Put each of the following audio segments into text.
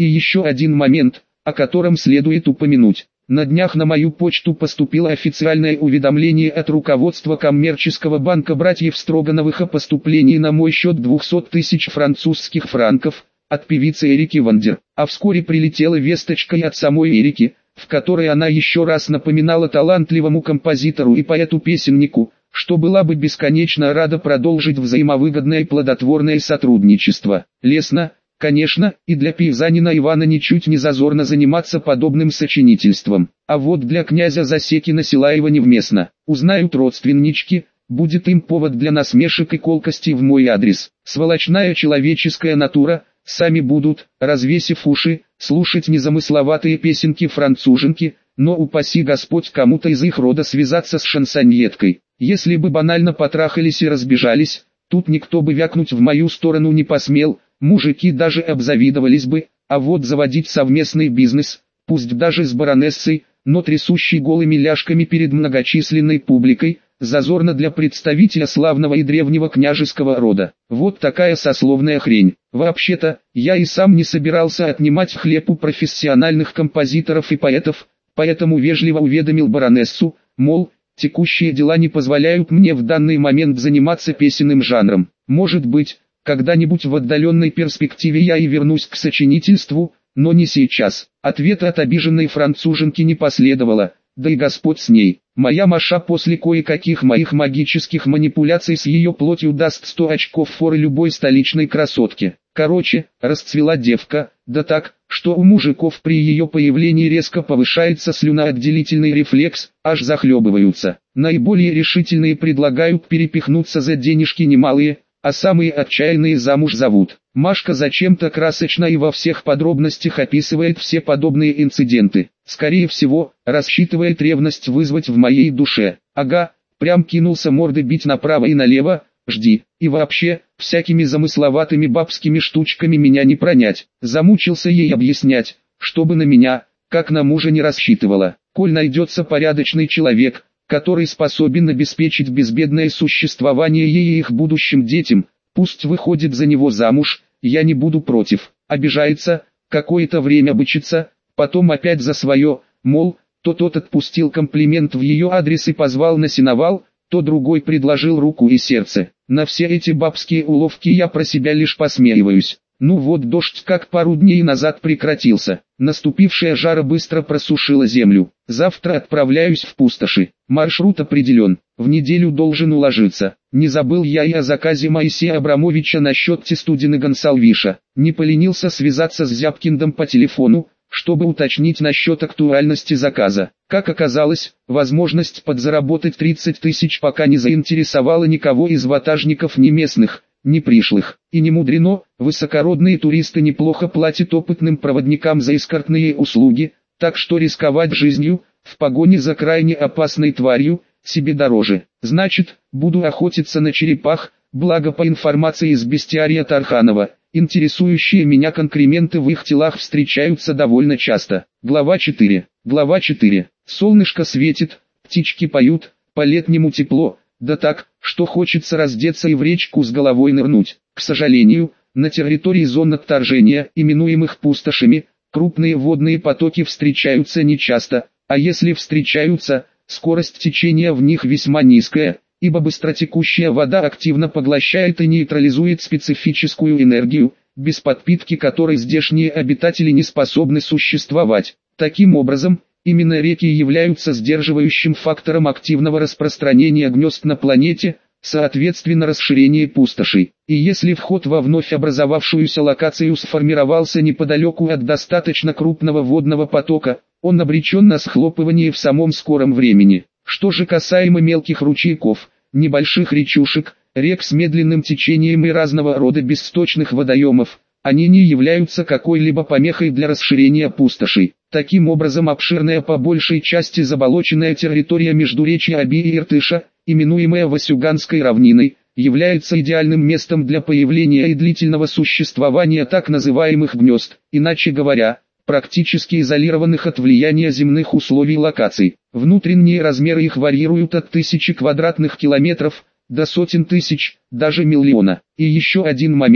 И еще один момент, о котором следует упомянуть. На днях на мою почту поступило официальное уведомление от руководства коммерческого банка братьев Строгановых о поступлении на мой счет 200 тысяч французских франков от певицы Эрики Вандер. А вскоре прилетела весточка и от самой Эрики, в которой она еще раз напоминала талантливому композитору и поэту-песеннику, что была бы бесконечно рада продолжить взаимовыгодное и плодотворное сотрудничество. Лестно, конечно, и для пейзанина Ивана ничуть не зазорно заниматься подобным сочинительством. А вот для князя Засекина Силаева невместно. Узнают родственнички, будет им повод для насмешек и колкостей в мой адрес. Сволочная человеческая натура, сами будут, развесив уши, слушать незамысловатые песенки-француженки, но упаси Господь кому-то из их рода связаться с шансоньеткой. Если бы банально потрахались и разбежались, тут никто бы вякнуть в мою сторону не посмел, мужики даже обзавидовались бы, а вот заводить совместный бизнес, пусть даже с баронессой, но трясущей голыми ляжками перед многочисленной публикой, зазорно для представителя славного и древнего княжеского рода. Вот такая сословная хрень. Вообще-то, я и сам не собирался отнимать хлеб у профессиональных композиторов и поэтов, поэтому вежливо уведомил баронессу, мол, текущие дела не позволяют мне в данный момент заниматься песенным жанром. Может быть, когда-нибудь в отдаленной перспективе я и вернусь к сочинительству, но не сейчас. Ответа от обиженной француженки не последовало, да и Господь с ней. Моя Маша после кое-каких моих магических манипуляций с ее плотью даст 100 очков форы любой столичной красотке. Короче, расцвела девка, да так, что у мужиков при ее появлении резко повышается слюноотделительный рефлекс, аж захлебываются. Наиболее решительные предлагают перепихнуться за денежки немалые, а самые отчаянные замуж зовут. Машка зачем-то красочно и во всех подробностях описывает все подобные инциденты. Скорее всего, рассчитывает ревность вызвать в моей душе. Ага, прям кинулся морды бить направо и налево, жди. И вообще, всякими замысловатыми бабскими штучками меня не пронять. Замучился ей объяснять, чтобы на меня, как на мужа не рассчитывала. Коль найдется порядочный человек, который способен обеспечить безбедное существование ей и их будущим детям, пусть выходит за него замуж, я не буду против. Обижается, какое-то время бычится, потом опять за свое, мол, то тот отпустил комплимент в ее адрес и позвал на сеновал, то другой предложил руку и сердце. На все эти бабские уловки я про себя лишь посмеиваюсь. Ну вот дождь как пару дней назад прекратился. Наступившая жара быстро просушила землю. Завтра отправляюсь в пустоши. Маршрут определен. В неделю должен уложиться. Не забыл я и о заказе Моисея Абрамовича насчет Тестудины Гонсалвиша. Не поленился связаться с Зябкиндом по телефону, чтобы уточнить насчет актуальности заказа. Как оказалось, возможность подзаработать 30 тысяч пока не заинтересовала никого из ватажников ни местных, ни пришлых. И не мудрено, высокородные туристы неплохо платят опытным проводникам за эскортные услуги, так что рисковать жизнью, в погоне за крайне опасной тварью, себе дороже. Значит, буду охотиться на черепах, благо по информации из бестиария Тарханова, интересующие меня конкременты в их телах встречаются довольно часто. Глава 4. Глава 4. Солнышко светит, птички поют, по-летнему тепло, да так, что хочется раздеться и в речку с головой нырнуть. К сожалению, на территории зон отторжения, именуемых пустошами, крупные водные потоки встречаются нечасто, а если встречаются, скорость течения в них весьма низкая, ибо быстротекущая вода активно поглощает и нейтрализует специфическую энергию, без подпитки которой здешние обитатели не способны существовать. Таким образом, именно реки являются сдерживающим фактором активного распространения гнезд на планете, соответственно расширения пустошей. И если вход во вновь образовавшуюся локацию сформировался неподалеку от достаточно крупного водного потока, он обречен на схлопывание в самом скором времени. Что же касаемо мелких ручейков, небольших речушек, рек с медленным течением и разного рода бессточных водоемов, они не являются какой-либо помехой для расширения пустошей. Таким образом обширная по большей части заболоченная территория междуречья Оби и Иртыша, именуемая Васюганской равниной, является идеальным местом для появления и длительного существования так называемых гнезд, иначе говоря, практически изолированных от влияния земных условий локаций. Внутренние размеры их варьируют от 1000 квадратных километров до сотен тысяч, даже миллиона. И еще один момент,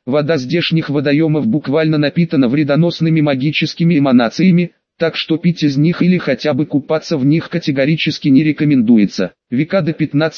вода здешних водоемов буквально напитана вредоносными магическими эманациями, так что пить из них или хотя бы купаться в них категорически не рекомендуется. Века до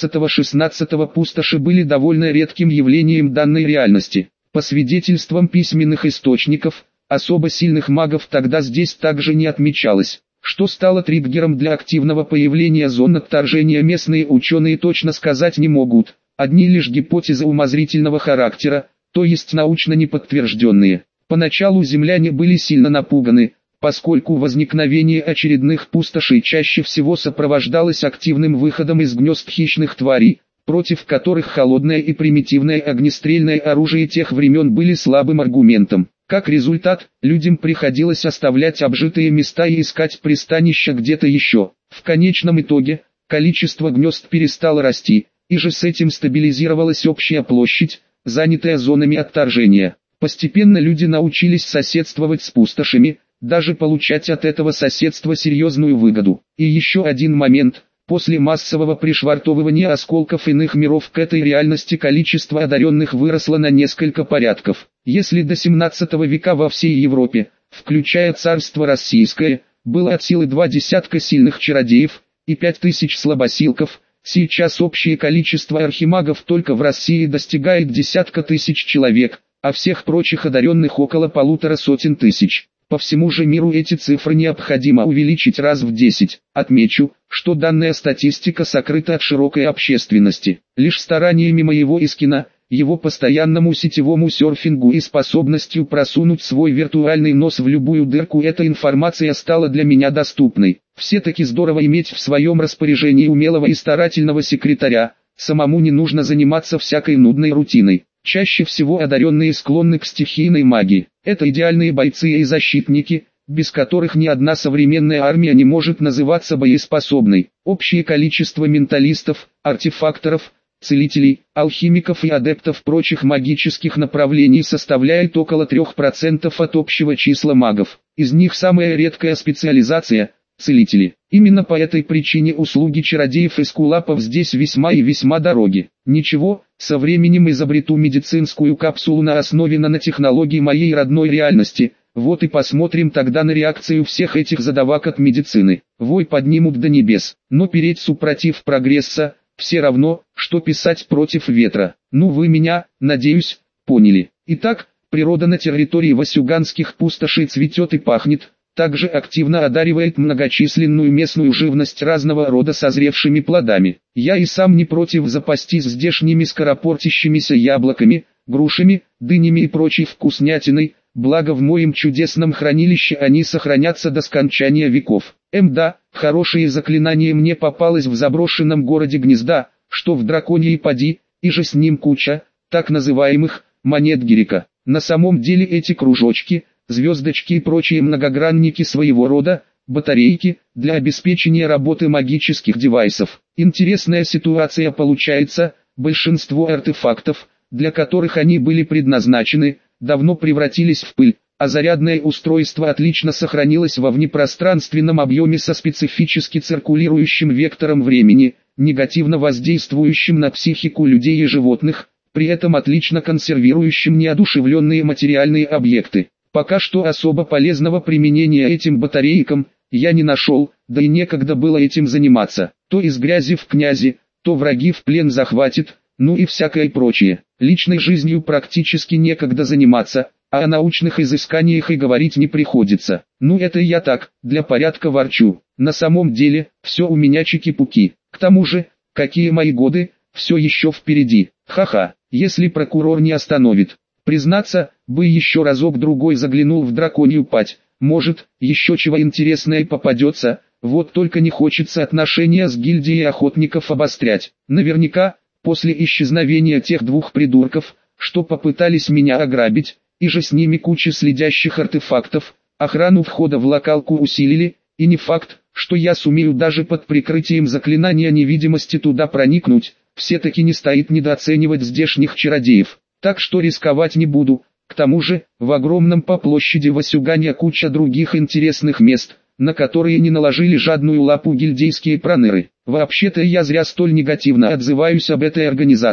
15-16 пустоши были довольно редким явлением данной реальности. По свидетельствам письменных источников, особо сильных магов тогда здесь также не отмечалось. Что стало триггером для активного появления зон отторжения, местные ученые точно сказать не могут. Одни лишь гипотезы умозрительного характера, то есть научно неподтвержденные. Поначалу земляне были сильно напуганы, поскольку возникновение очередных пустошей чаще всего сопровождалось активным выходом из гнезд хищных тварей, против которых холодное и примитивное огнестрельное оружие тех времен были слабым аргументом. Как результат, людям приходилось оставлять обжитые места и искать пристанища где-то еще. В конечном итоге, количество гнезд перестало расти, и же с этим стабилизировалась общая площадь, занятая зонами отторжения. Постепенно люди научились соседствовать с пустошами, даже получать от этого соседства серьезную выгоду. И еще один момент. После массового пришвартовывания осколков иных миров к этой реальности количество одаренных выросло на несколько порядков. Если до 17 века во всей Европе, включая царство российское, было от силы 20 сильных чародеев и 5000 слабосилков, сейчас общее количество архимагов только в России достигает десятка тысяч человек, а всех прочих одаренных около 1,5 тысяч. По всему же миру эти цифры необходимо увеличить раз в 10. Отмечу, что данная статистика сокрыта от широкой общественности. Лишь стараниями моего Искина, его постоянному сетевому серфингу и способностью просунуть свой виртуальный нос в любую дырку эта информация стала для меня доступной. Все-таки здорово иметь в своем распоряжении умелого и старательного секретаря, самому не нужно заниматься всякой нудной рутиной. Чаще всего одаренные склонны к стихийной магии. Это идеальные бойцы и защитники, без которых ни одна современная армия не может называться боеспособной. Общее количество менталистов, артефакторов, целителей, алхимиков и адептов прочих магических направлений составляет около 3% от общего числа магов. Из них самая редкая специализация – целители. Именно по этой причине услуги чародеев и эскулапов здесь весьма и весьма дороги. Ничего, со временем изобрету медицинскую капсулу на основе нанотехнологий моей родной реальности, вот и посмотрим тогда на реакцию всех этих задавак от медицины. Вой поднимут до небес, но переть супротив прогресса, все равно, что писать против ветра. Ну вы меня, надеюсь, поняли. Итак, природа на территории васюганских пустошей цветет и пахнет, также активно одаривает многочисленную местную живность разного рода созревшими плодами. Я и сам не против запастись здешними скоропортящимися яблоками, грушами, дынями и прочей вкуснятиной, благо в моем чудесном хранилище они сохранятся до скончания веков. Да, хорошее заклинание мне попалось в заброшенном городе Гнезда, что в Драконьей поди, и же с ним куча, так называемых, монет Гирика. На самом деле эти кружочки, звездочки и прочие многогранники своего рода, батарейки, для обеспечения работы магических девайсов. Интересная ситуация получается, большинство артефактов, для которых они были предназначены, давно превратились в пыль, а зарядное устройство отлично сохранилось во внепространственном объеме со специфически циркулирующим вектором времени, негативно воздействующим на психику людей и животных, при этом отлично консервирующим неодушевленные материальные объекты. Пока что особо полезного применения этим батарейкам я не нашел, да и некогда было этим заниматься. То из грязи в князи, то враги в плен захватит, ну и всякое прочее. Личной жизнью практически некогда заниматься, а о научных изысканиях и говорить не приходится. Ну это я так, для порядка ворчу. На самом деле, все у меня чики-пуки. К тому же, какие мои годы, все еще впереди. Ха-ха, если прокурор не остановит. Признаться, бы еще разок-другой заглянул в Драконью Падь, может, еще чего интересное попадется, вот только не хочется отношения с гильдией охотников обострять. Наверняка, после исчезновения тех двух придурков, что попытались меня ограбить, и же с ними куча следящих артефактов, охрану входа в локалку усилили, и не факт, что я сумею даже под прикрытием заклинания невидимости туда проникнуть, все-таки не стоит недооценивать здешних чародеев. Так что рисковать не буду. К тому же, в огромном по площади Васюгане куча других интересных мест, на которые не наложили жадную лапу гильдейские проныры. Вообще-то я зря столь негативно отзываюсь об этой организации.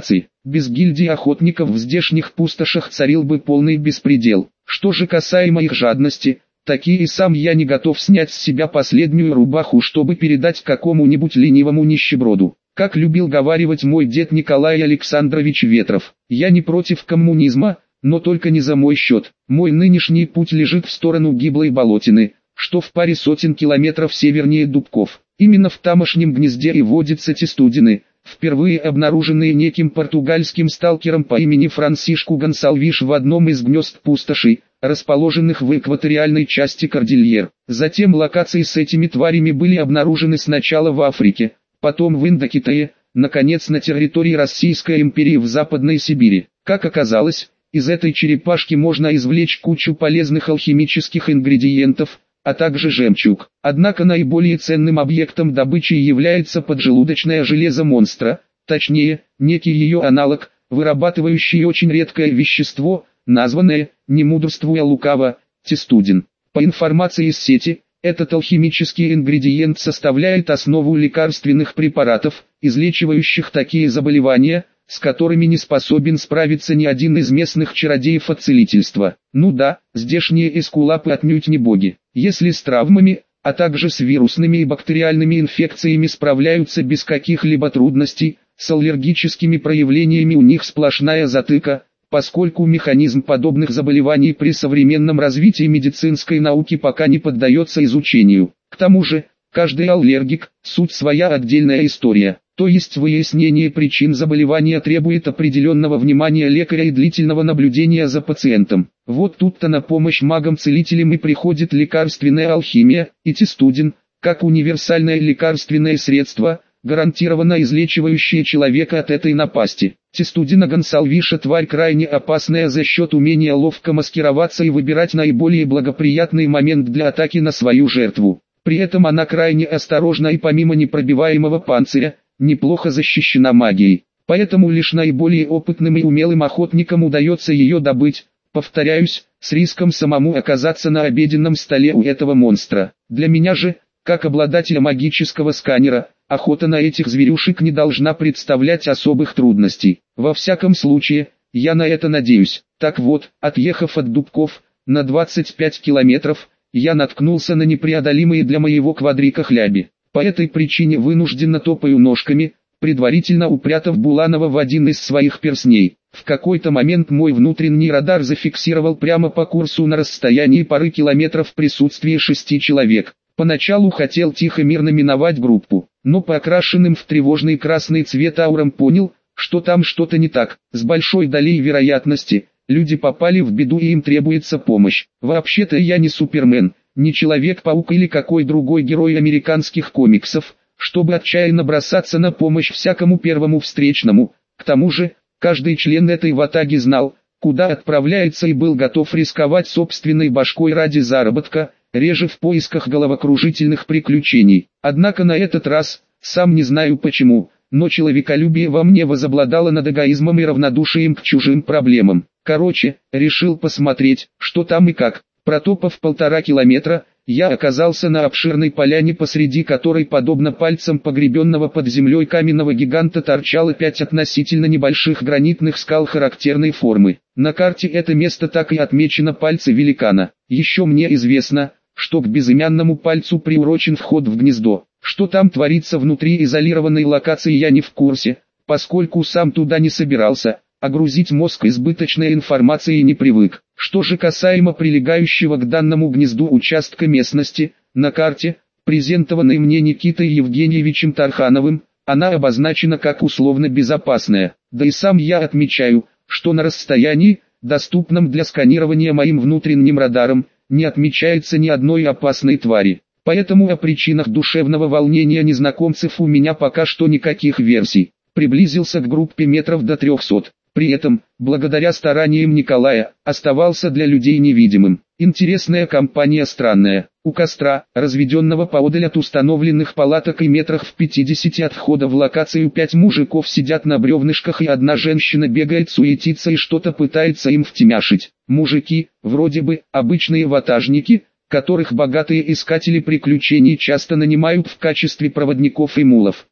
Без гильдии охотников в здешних пустошах царил бы полный беспредел. Что же касаемо их жадности, таки и сам я не готов снять с себя последнюю рубаху, чтобы передать какому-нибудь ленивому нищеброду. Как любил говаривать мой дед Николай Александрович Ветров, я не против коммунизма, но только не за мой счет. Мой нынешний путь лежит в сторону гиблой болотины, что в паре сотен километров севернее Дубков. Именно в тамошнем гнезде и водятся те студины, впервые обнаруженные неким португальским сталкером по имени Франсишку Гонсалвиш в одном из гнезд пустошей, расположенных в экваториальной части Кордильер. Затем локации с этими тварями были обнаружены сначала в Африке, потом в Индокитае, наконец на территории Российской империи в Западной Сибири. Как оказалось, из этой черепашки можно извлечь кучу полезных алхимических ингредиентов, а также жемчуг. Однако наиболее ценным объектом добычи является поджелудочное железо монстра, точнее, некий ее аналог, вырабатывающий очень редкое вещество, названное, не мудрствуя лукаво, тестудин. По информации из сети, этот алхимический ингредиент составляет основу лекарственных препаратов, излечивающих такие заболевания, с которыми не способен справиться ни один из местных чародеев от целительства. Ну да, здешние эскулапы отнюдь не боги. Если с травмами, а также с вирусными и бактериальными инфекциями справляются без каких-либо трудностей, с аллергическими проявлениями у них сплошная затыка, поскольку механизм подобных заболеваний при современном развитии медицинской науки пока не поддается изучению. К тому же, каждый аллергик – суть своя отдельная история. То есть выяснение причин заболевания требует определенного внимания лекаря и длительного наблюдения за пациентом. Вот тут-то на помощь магам-целителям и приходит лекарственная алхимия, и тестудин, как универсальное лекарственное средство, гарантированно излечивающее человека от этой напасти. Тестудина Гонсалвиша тварь крайне опасная за счет умения ловко маскироваться и выбирать наиболее благоприятный момент для атаки на свою жертву. При этом она крайне осторожна и помимо непробиваемого панциря, неплохо защищена магией. Поэтому лишь наиболее опытным и умелым охотникам удается ее добыть, повторяюсь, с риском самому оказаться на обеденном столе у этого монстра. Для меня же, как обладателя магического сканера, охота на этих зверюшек не должна представлять особых трудностей. Во всяком случае, я на это надеюсь. Так вот, отъехав от Дубков, на 25 километров, я наткнулся на непреодолимые для моего квадрика хляби. По этой причине вынужденно топаю ножками, предварительно упрятав Буланова в один из своих перстней. В какой-то момент мой внутренний радар зафиксировал прямо по курсу на расстоянии пары километров присутствие 6 человек. Поначалу хотел тихо мирно миновать группу, но по окрашенным в тревожный красный цвет аурам понял, что там что-то не так. С большой долей вероятности, люди попали в беду и им требуется помощь. Вообще-то я не Супермен, не Человек-паук или какой другой герой американских комиксов, чтобы отчаянно бросаться на помощь всякому первому встречному. К тому же, каждый член этой ватаги знал, куда отправляется и был готов рисковать собственной башкой ради заработка, реже в поисках головокружительных приключений. Однако на этот раз, сам не знаю почему, но человеколюбие во мне возобладало над эгоизмом и равнодушием к чужим проблемам. Короче, решил посмотреть, что там и как. Протопав 1,5 километра, я оказался на обширной поляне, посреди которой, подобно пальцам погребенного под землей каменного гиганта, торчало 5 относительно небольших гранитных скал характерной формы. На карте это место так и отмечено пальцы великана. Еще мне известно, что к безымянному пальцу приурочен вход в гнездо. Что там творится внутри изолированной локации, я не в курсе, поскольку сам туда не собирался, а грузить мозг избыточной информацией не привык. Что же касаемо прилегающего к данному гнезду участка местности, на карте, презентованной мне Никитой Евгеньевичем Тархановым, она обозначена как условно безопасная. Да и сам я отмечаю, что на расстоянии, доступном для сканирования моим внутренним радаром, не отмечается ни одной опасной твари. Поэтому о причинах душевного волнения незнакомцев у меня пока что никаких версий. Приблизился к группе метров до 300. При этом, благодаря стараниям Николая, оставался для людей невидимым. Интересная компания, странная. У костра, разведенного поодаль от установленных палаток и метрах в 50 от входа в локацию, 5 мужиков сидят на бревнышках и одна женщина бегает, суетится и что-то пытается им втемяшить. Мужики, вроде бы, обычные ватажники, которых богатые искатели приключений часто нанимают в качестве проводников и мулов.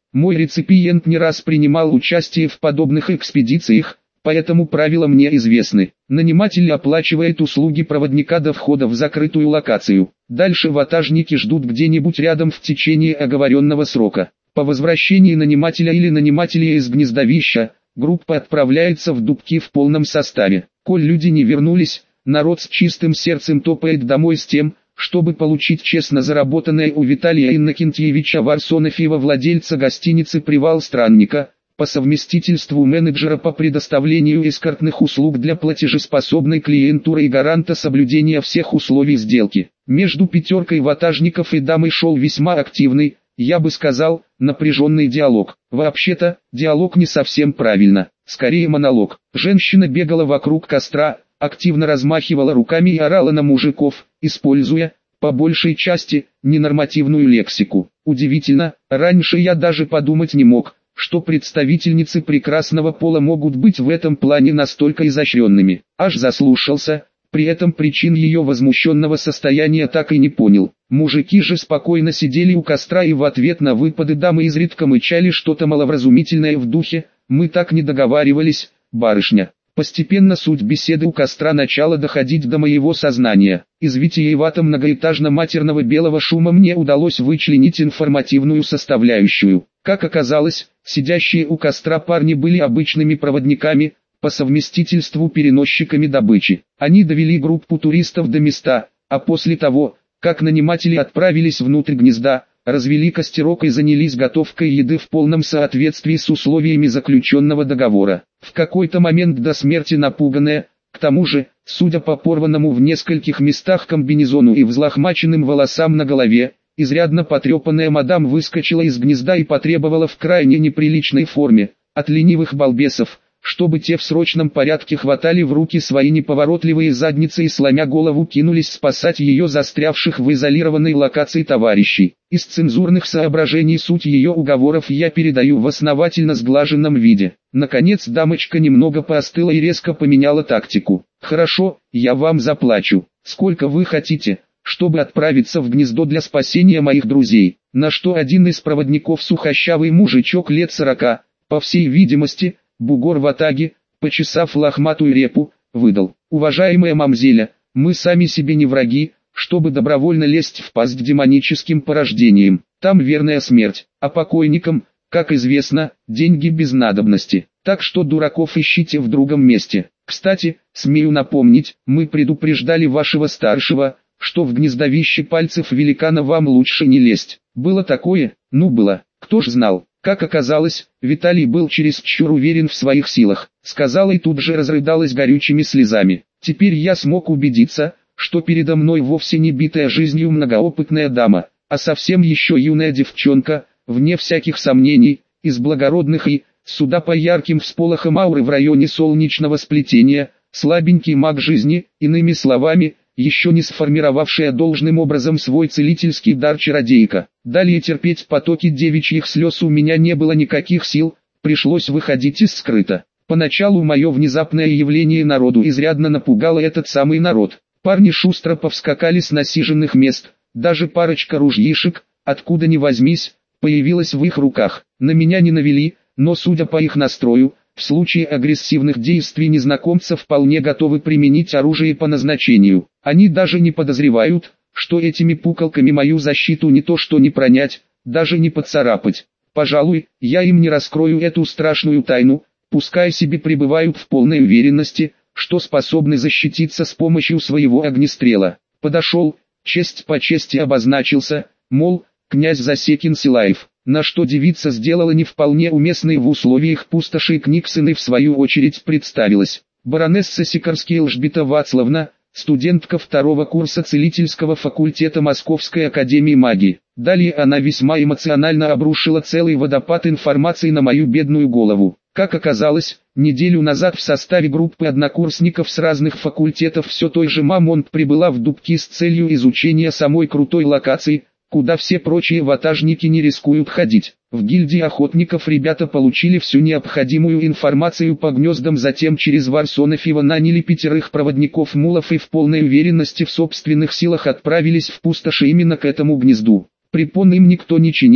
Мой реципиент не раз принимал участие в подобных экспедициях, поэтому правила мне известны. Наниматель оплачивает услуги проводника до входа в закрытую локацию. Дальше ватажники ждут где-нибудь рядом в течение оговоренного срока. По возвращении нанимателя или нанимателя из гнездовища, группа отправляется в Дубки в полном составе. Коль люди не вернулись, народ с чистым сердцем топает домой с тем, чтобы получить честно заработанное у Виталия Иннокентьевича Варсонофьева, владельца гостиницы «Привал Странника», по совместительству менеджера по предоставлению эскортных услуг для платежеспособной клиентуры и гаранта соблюдения всех условий сделки. Между пятеркой ватажников и дамой шел весьма активный, я бы сказал, напряженный диалог. Вообще-то, диалог не совсем правильно, скорее монолог. Женщина бегала вокруг костра, активно размахивала руками и орала на мужиков, используя, по большей части, ненормативную лексику. Удивительно, раньше я даже подумать не мог, что представительницы прекрасного пола могут быть в этом плане настолько изощренными. Аж заслушался, при этом причин ее возмущенного состояния так и не понял. Мужики же спокойно сидели у костра и в ответ на выпады дамы изредка мычали что-то маловразумительное в духе «Мы так не договаривались, барышня». Постепенно суть беседы у костра начала доходить до моего сознания. Из витиевато-многоэтажно-матерного белого шума мне удалось вычленить информативную составляющую. Как оказалось, сидящие у костра парни были обычными проводниками, по совместительству переносчиками добычи. Они довели группу туристов до места, а после того, как наниматели отправились внутрь гнезда, развели костерок и занялись готовкой еды в полном соответствии с условиями заключенного договора. В какой-то момент до смерти напуганная, к тому же, судя по порванному в нескольких местах комбинезону и взлохмаченным волосам на голове, изрядно потрепанная мадам выскочила из гнезда и потребовала в крайне неприличной форме, от ленивых балбесов, чтобы те в срочном порядке хватали в руки свои неповоротливые задницы и сломя голову кинулись спасать ее застрявших в изолированной локации товарищей. Из цензурных соображений суть ее уговоров я передаю в основательно сглаженном виде. Наконец дамочка немного поостыла и резко поменяла тактику. «Хорошо, я вам заплачу. Сколько вы хотите, чтобы отправиться в гнездо для спасения моих друзей?» На что один из проводников, сухощавый мужичок лет 40, по всей видимости, бугор в атаге, почесав лохматую репу, выдал: «Уважаемая мамзеля, мы сами себе не враги, чтобы добровольно лезть в пасть демоническим порождениям. Там верная смерть, а покойникам, как известно, деньги без надобности. Так что дураков ищите в другом месте. Кстати, смею напомнить, мы предупреждали вашего старшего, что в гнездовище пальцев великана вам лучше не лезть. Было такое? Ну было, кто ж знал». Как оказалось, Виталий был чересчур уверен в своих силах, сказала и тут же разрыдалась горючими слезами. Теперь я смог убедиться, что передо мной вовсе не битая жизнью многоопытная дама, а совсем еще юная девчонка, вне всяких сомнений, из благородных и, суда по ярким всполохам ауры в районе солнечного сплетения, слабенький маг жизни, иными словами, еще не сформировавшая должным образом свой целительский дар чародейка. Далее терпеть потоки девичьих слез у меня не было никаких сил, пришлось выходить из скрыта. Поначалу мое внезапное явление народу изрядно напугало этот самый народ. Парни шустро повскакали с насиженных мест, даже парочка ружьишек, откуда ни возьмись, появилась в их руках. На меня не навели, но судя по их настрою, в случае агрессивных действий незнакомцы вполне готовы применить оружие по назначению. Они даже не подозревают, что этими пукалками мою защиту не то что не пронять, даже не поцарапать. Пожалуй, я им не раскрою эту страшную тайну, пускай себе пребывают в полной уверенности, что способны защититься с помощью своего огнестрела. Подошел, честь по чести обозначился, мол, князь Засекин Силаев. На что девица сделала не вполне уместной в условиях пустоши Книксон и в свою очередь представилась. Баронесса Сикарский Элжбета Вацлавна, студентка второго курса целительского факультета Московской академии магии. Далее она весьма эмоционально обрушила целый водопад информации на мою бедную голову. Как оказалось, неделю назад в составе группы однокурсников с разных факультетов все той же Мамонт прибыла в Дубки с целью изучения самой крутой локации, куда все прочие ватажники не рискуют ходить. В гильдии охотников ребята получили всю необходимую информацию по гнездам, затем через Варсонофьева наняли 5 проводников мулов и в полной уверенности в собственных силах отправились в пустоши именно к этому гнезду. Препон им никто не чинил,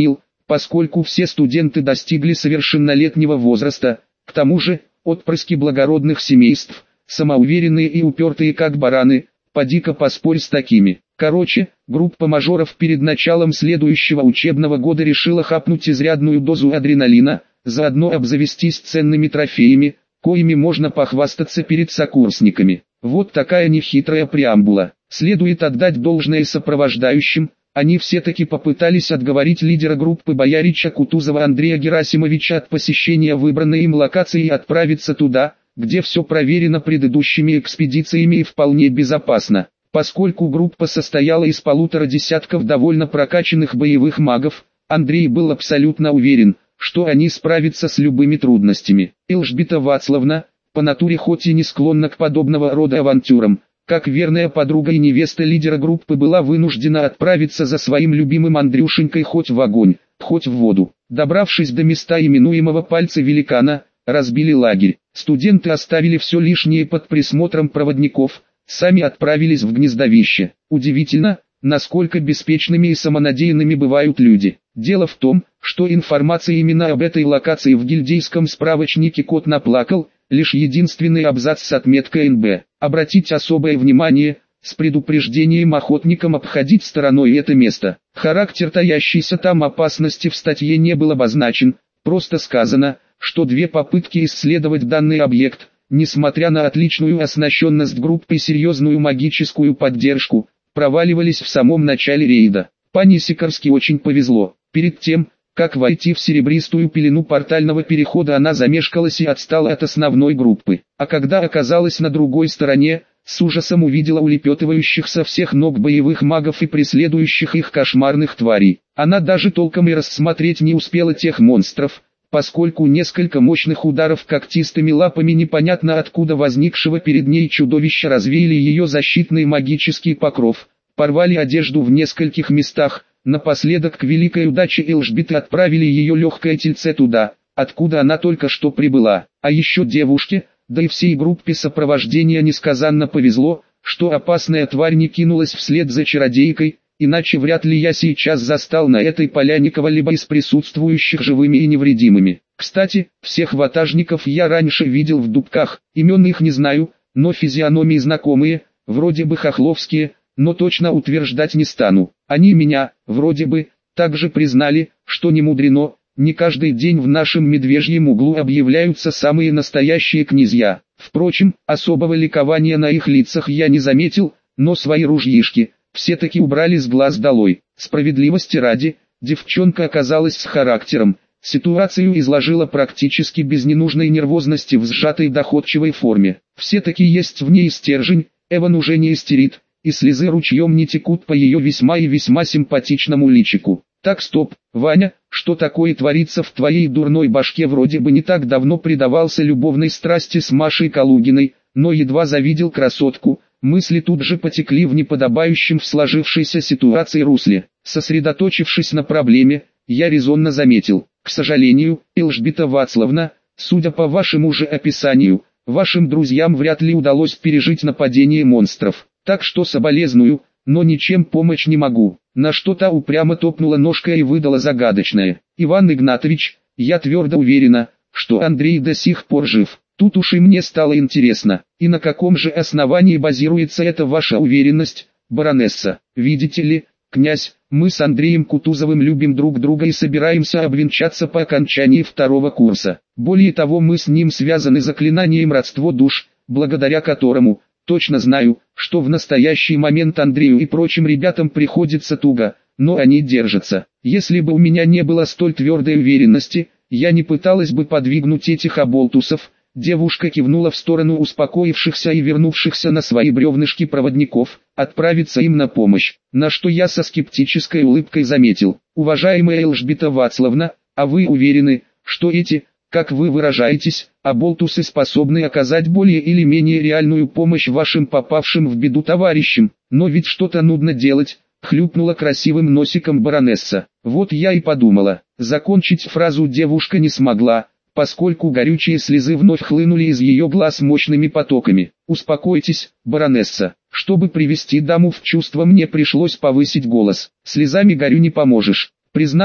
поскольку все студенты достигли совершеннолетнего возраста, к тому же, отпрыски благородных семейств, самоуверенные и упертые как бараны, поди-ка поспорь с такими. Короче, группа мажоров перед началом следующего учебного года решила хапнуть изрядную дозу адреналина, заодно обзавестись ценными трофеями, коими можно похвастаться перед сокурсниками. Вот такая нехитрая преамбула. Следует отдать должное сопровождающим, они все-таки попытались отговорить лидера группы боярича Кутузова Андрея Герасимовича от посещения выбранной им локации и отправиться туда, где все проверено предыдущими экспедициями и вполне безопасно. Поскольку группа состояла из 1,5 десятков довольно прокачанных боевых магов, Андрей был абсолютно уверен, что они справятся с любыми трудностями. Элжбета Вацлавна, по натуре хоть и не склонна к подобного рода авантюрам, как верная подруга и невеста лидера группы была вынуждена отправиться за своим любимым Андрюшенькой хоть в огонь, хоть в воду. Добравшись до места именуемого Пальца Великана, разбили лагерь. Студенты оставили все лишнее под присмотром проводников, сами отправились в гнездовище. Удивительно, насколько беспечными и самонадеянными бывают люди. Дело в том, что информация именно об этой локации в гильдейском справочнике кот наплакал, лишь единственный абзац с отметкой НБ. Обратить особое внимание, с предупреждением охотникам обходить стороной это место. Характер таящейся там опасности в статье не был обозначен, просто сказано, что 2 попытки исследовать данный объект, несмотря на отличную оснащенность группы и серьезную магическую поддержку, проваливались в самом начале рейда. Пани Сикорски очень повезло. Перед тем, как войти в серебристую пелену портального перехода, она замешкалась и отстала от основной группы. А когда оказалась на другой стороне, с ужасом увидела улепетывающих со всех ног боевых магов и преследующих их кошмарных тварей. Она даже толком и рассмотреть не успела тех монстров, поскольку несколько мощных ударов когтистыми лапами непонятно откуда возникшего перед ней чудовища развеяли ее защитный магический покров, порвали одежду в нескольких местах. Напоследок к великой удаче Элжбеты отправили ее легкое тельце туда, откуда она только что прибыла. А еще девушке, да и всей группе сопровождения несказанно повезло, что опасная тварь не кинулась вслед за чародейкой, иначе вряд ли я сейчас застал на этой поляне кого-либо из присутствующих живыми и невредимыми. Кстати, всех ватажников я раньше видел в дубках, имен их не знаю, но физиономии знакомые, вроде бы хохловские, но точно утверждать не стану. Они меня, вроде бы, также признали, что не мудрено, не каждый день в нашем медвежьем углу объявляются самые настоящие князья. Впрочем, особого ликования на их лицах я не заметил, но свои ружьишки все-таки убрали с глаз долой. Справедливости ради, девчонка оказалась с характером, ситуацию изложила практически без ненужной нервозности в сжатой доходчивой форме. Все-таки есть в ней стержень, Эван уже не истерит, и слезы ручьем не текут по ее весьма и весьма симпатичному личику. Так, стоп, Ваня, что такое творится в твоей дурной башке? Вроде бы не так давно предавался любовной страсти с Машей Калугиной, но едва завидел красотку, мысли тут же потекли в неподобающем в сложившейся ситуации русле. Сосредоточившись на проблеме, я резонно заметил: к сожалению, Элжбета Вацлавна, судя по вашему же описанию, вашим друзьям вряд ли удалось пережить нападение монстров. Так что соболезную, но ничем помочь не могу. На что та упрямо топнула ножкой и выдала загадочное: Иван Игнатович, я твердо уверена, что Андрей до сих пор жив. Тут уж и мне стало интересно, и на каком же основании базируется эта ваша уверенность, баронесса? Видите ли, князь, мы с Андреем Кутузовым любим друг друга и собираемся обвенчаться по окончании 2-го курса. Более того, мы с ним связаны заклинанием родство душ, благодаря которому, точно знаю, что в настоящий момент Андрею и прочим ребятам приходится туго, но они держатся. Если бы у меня не было столь твердой уверенности, я не пыталась бы подвигнуть этих оболтусов. Девушка кивнула в сторону успокоившихся и вернувшихся на свои бревнышки проводников, отправиться им на помощь, на что я со скептической улыбкой заметил: уважаемая Элжбета Вацлавна, а вы уверены, что эти, как вы выражаетесь, оболтусы способны оказать более или менее реальную помощь вашим попавшим в беду товарищам? Но ведь что-то нудно делать, хлюпнула красивым носиком баронесса. Вот я и подумала. Закончить фразу девушка не смогла, поскольку горючие слезы вновь хлынули из ее глаз мощными потоками. Успокойтесь, баронесса. Чтобы привести даму в чувство, мне пришлось повысить голос. Слезами горю не поможешь. Признаться,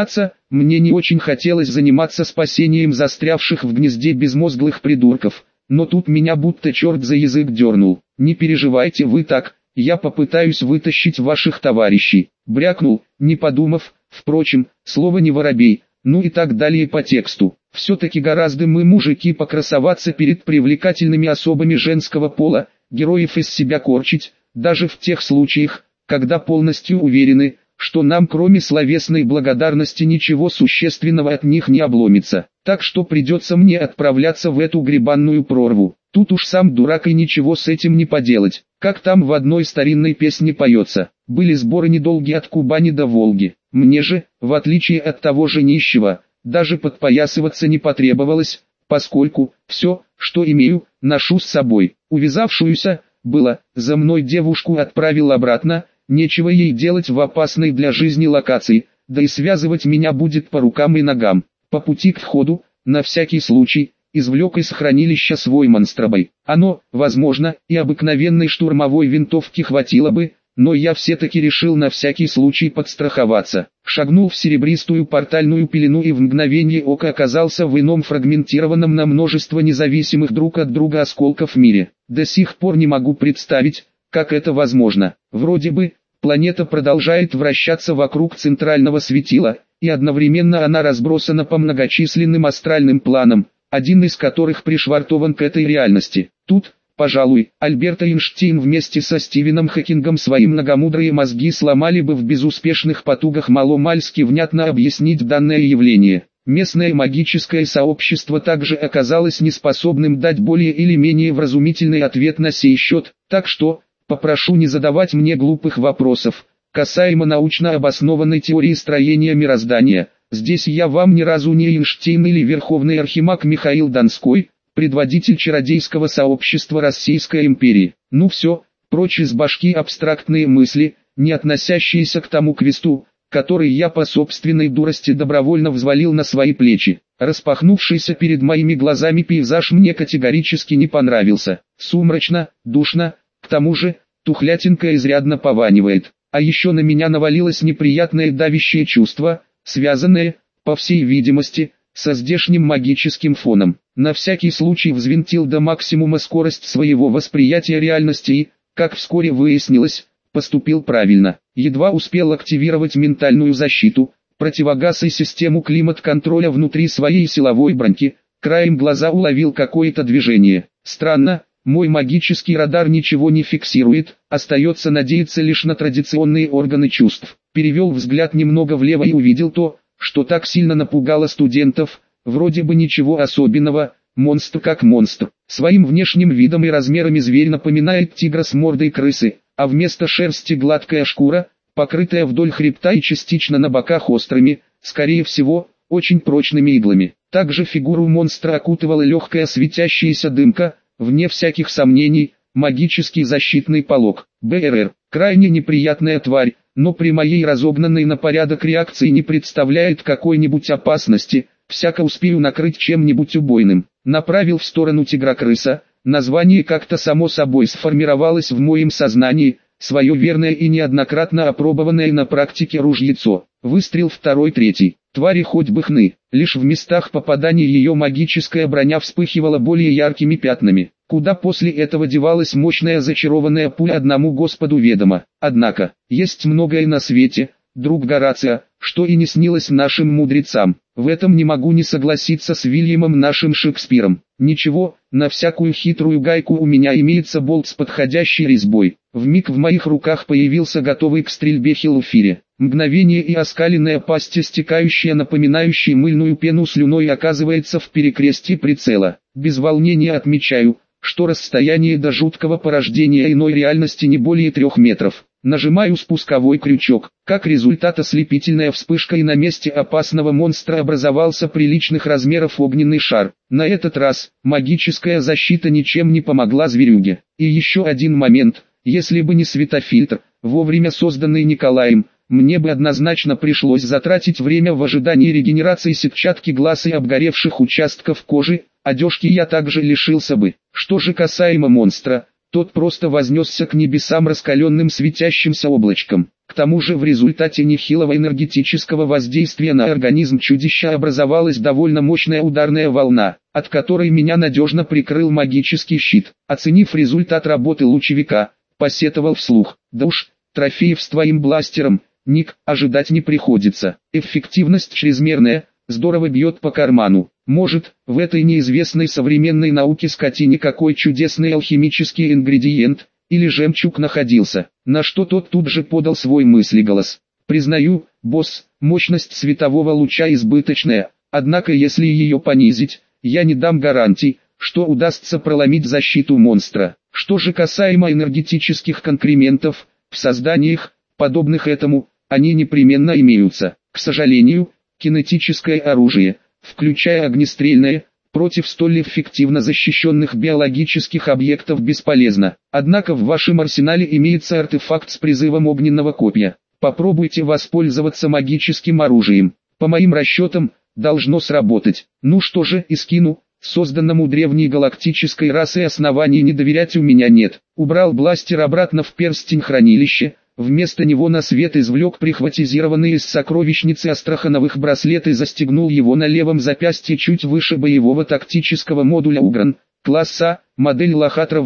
Мне не очень хотелось заниматься спасением застрявших в гнезде безмозглых придурков, но тут меня будто черт за язык дернул. «Не переживайте вы так, я попытаюсь вытащить ваших товарищей», брякнул, не подумав, впрочем, слово не воробей, ну и так далее по тексту. Все-таки гораздо мы, мужики, покрасоваться перед привлекательными особами женского пола, героев из себя корчить, даже в тех случаях, когда полностью уверены, что нам кроме словесной благодарности ничего существенного от них не обломится. Так что придется мне отправляться в эту гребанную прорву. Тут уж сам дурак и ничего с этим не поделать. Как там в одной старинной песне поется: «Были сборы недолгие от Кубани до Волги». Мне же, в отличие от того же нищего, даже подпоясываться не потребовалось, поскольку все, что имею, ношу с собой. Увязавшуюся, было, за мной девушку отправил обратно, нечего ей делать в опасной для жизни локации, да и связывать меня будет по рукам и ногам. По пути к входу, на всякий случай, извлек из хранилища свой монстробой. Оно, возможно, и обыкновенной штурмовой винтовки хватило бы, но я все-таки решил на всякий случай подстраховаться. Шагнул в серебристую портальную пелену и в мгновение ока оказался в ином фрагментированном на множество независимых друг от друга осколков мире. До сих пор не могу представить, как это возможно. Вроде бы, планета продолжает вращаться вокруг центрального светила, и одновременно она разбросана по многочисленным астральным планам, один из которых пришвартован к этой реальности. Тут, пожалуй, Альберт Эйнштейн вместе со Стивеном Хокингом свои многомудрые мозги сломали бы в безуспешных потугах маломальски внятно объяснить данное явление. Местное магическое сообщество также оказалось неспособным дать более или менее вразумительный ответ на сей счет, так что, попрошу не задавать мне глупых вопросов касаемо научно обоснованной теории строения мироздания. Здесь я вам ни разу не Эйнштейн или верховный архимаг Михаил Донской, предводитель чародейского сообщества Российской империи. Ну все, прочь из башки абстрактные мысли, не относящиеся к тому квесту, который я по собственной дурости добровольно взвалил на свои плечи. Распахнувшийся перед моими глазами пейзаж мне категорически не понравился. Сумрачно, душно, к тому же, тухлятинка изрядно пованивает. А еще на меня навалилось неприятное давящее чувство, связанное, по всей видимости, со здешним магическим фоном. На всякий случай взвинтил до максимума скорость своего восприятия реальности и, как вскоре выяснилось, поступил правильно. Едва успел активировать ментальную защиту, противогаз и систему климат-контроля внутри своей силовой броньки, краем глаза уловил какое-то движение. Странно, мой магический радар ничего не фиксирует, остается надеяться лишь на традиционные органы чувств. Перевел взгляд немного влево и увидел то, что так сильно напугало студентов. Вроде бы ничего особенного, монстр как монстр. Своим внешним видом и размерами зверь напоминает тигра с мордой крысы, а вместо шерсти гладкая шкура, покрытая вдоль хребта и частично на боках острыми, скорее всего, очень прочными иглами. Также фигуру монстра окутывала легкая светящаяся дымка, вне всяких сомнений, магический защитный полог. БРР, крайне неприятная тварь, но при моей разогнанной на порядок реакции не представляет какой-нибудь опасности, всяко успею накрыть чем-нибудь убойным. Направил в сторону тигра-крыса, название как-то само собой сформировалось в моем сознании, свое верное и неоднократно опробованное на практике ружьецо. Выстрел второй, третий. Твари хоть бы хны, лишь в местах попадания ее магическая броня вспыхивала более яркими пятнами. Куда после этого девалась мощная зачарованная пуля, одному Господу ведомо. Однако, есть многое на свете, друг Горацио, что и не снилось нашим мудрецам. В этом не могу не согласиться с Вильямом нашим Шекспиром. Ничего, на всякую хитрую гайку у меня имеется болт с подходящей резьбой. Вмиг в моих руках появился готовый к стрельбе Хелуфире. Мгновение и оскаленная пасть, истекающая напоминающей мыльную пену слюной, оказывается в перекрестии прицела. Без волнения отмечаю, что расстояние до жуткого порождения иной реальности не более 3 метров. Нажимаю спусковой крючок. Как результат, ослепительная вспышка, и на месте опасного монстра образовался приличных размеров огненный шар. На этот раз магическая защита ничем не помогла зверюге. И еще один момент: если бы не светофильтр, вовремя созданный Николаем, мне бы однозначно пришлось затратить время в ожидании регенерации сетчатки глаз и обгоревших участков кожи, одежки я также лишился бы. Что же касаемо монстра, тот просто вознесся к небесам раскаленным светящимся облачком. К тому же в результате нехилого энергетического воздействия на организм чудища образовалась довольно мощная ударная волна, от которой меня надежно прикрыл магический щит. Оценив результат работы лучевика, посетовал вслух: да уж, трофеев с твоим бластером, Ник, ожидать не приходится. Эффективность чрезмерная, здорово бьет по карману. Может, в этой неизвестной современной науке скотине какой чудесный алхимический ингредиент или жемчуг находился, на что тот тут же подал свой мыслеголос. Признаю, босс, мощность светового луча избыточная, однако если ее понизить, я не дам гарантий, что удастся проломить защиту монстра. Что же касаемо энергетических конкрементов, в созданиях, подобных этому, они непременно имеются. К сожалению, кинетическое оружие, включая огнестрельное, против столь эффективно защищенных биологических объектов бесполезно. Однако в вашем арсенале имеется артефакт с призывом огненного копья. Попробуйте воспользоваться магическим оружием. По моим расчетам, должно сработать. Ну что же, Искину, созданному древней галактической расой, оснований не доверять у меня нет. Убрал бластер обратно в перстень хранилища. Вместо него на свет извлек прихватизированный из сокровищницы астрахановых браслет и застегнул его на левом запястье чуть выше боевого тактического модуля Угран, класса, модель Лохатра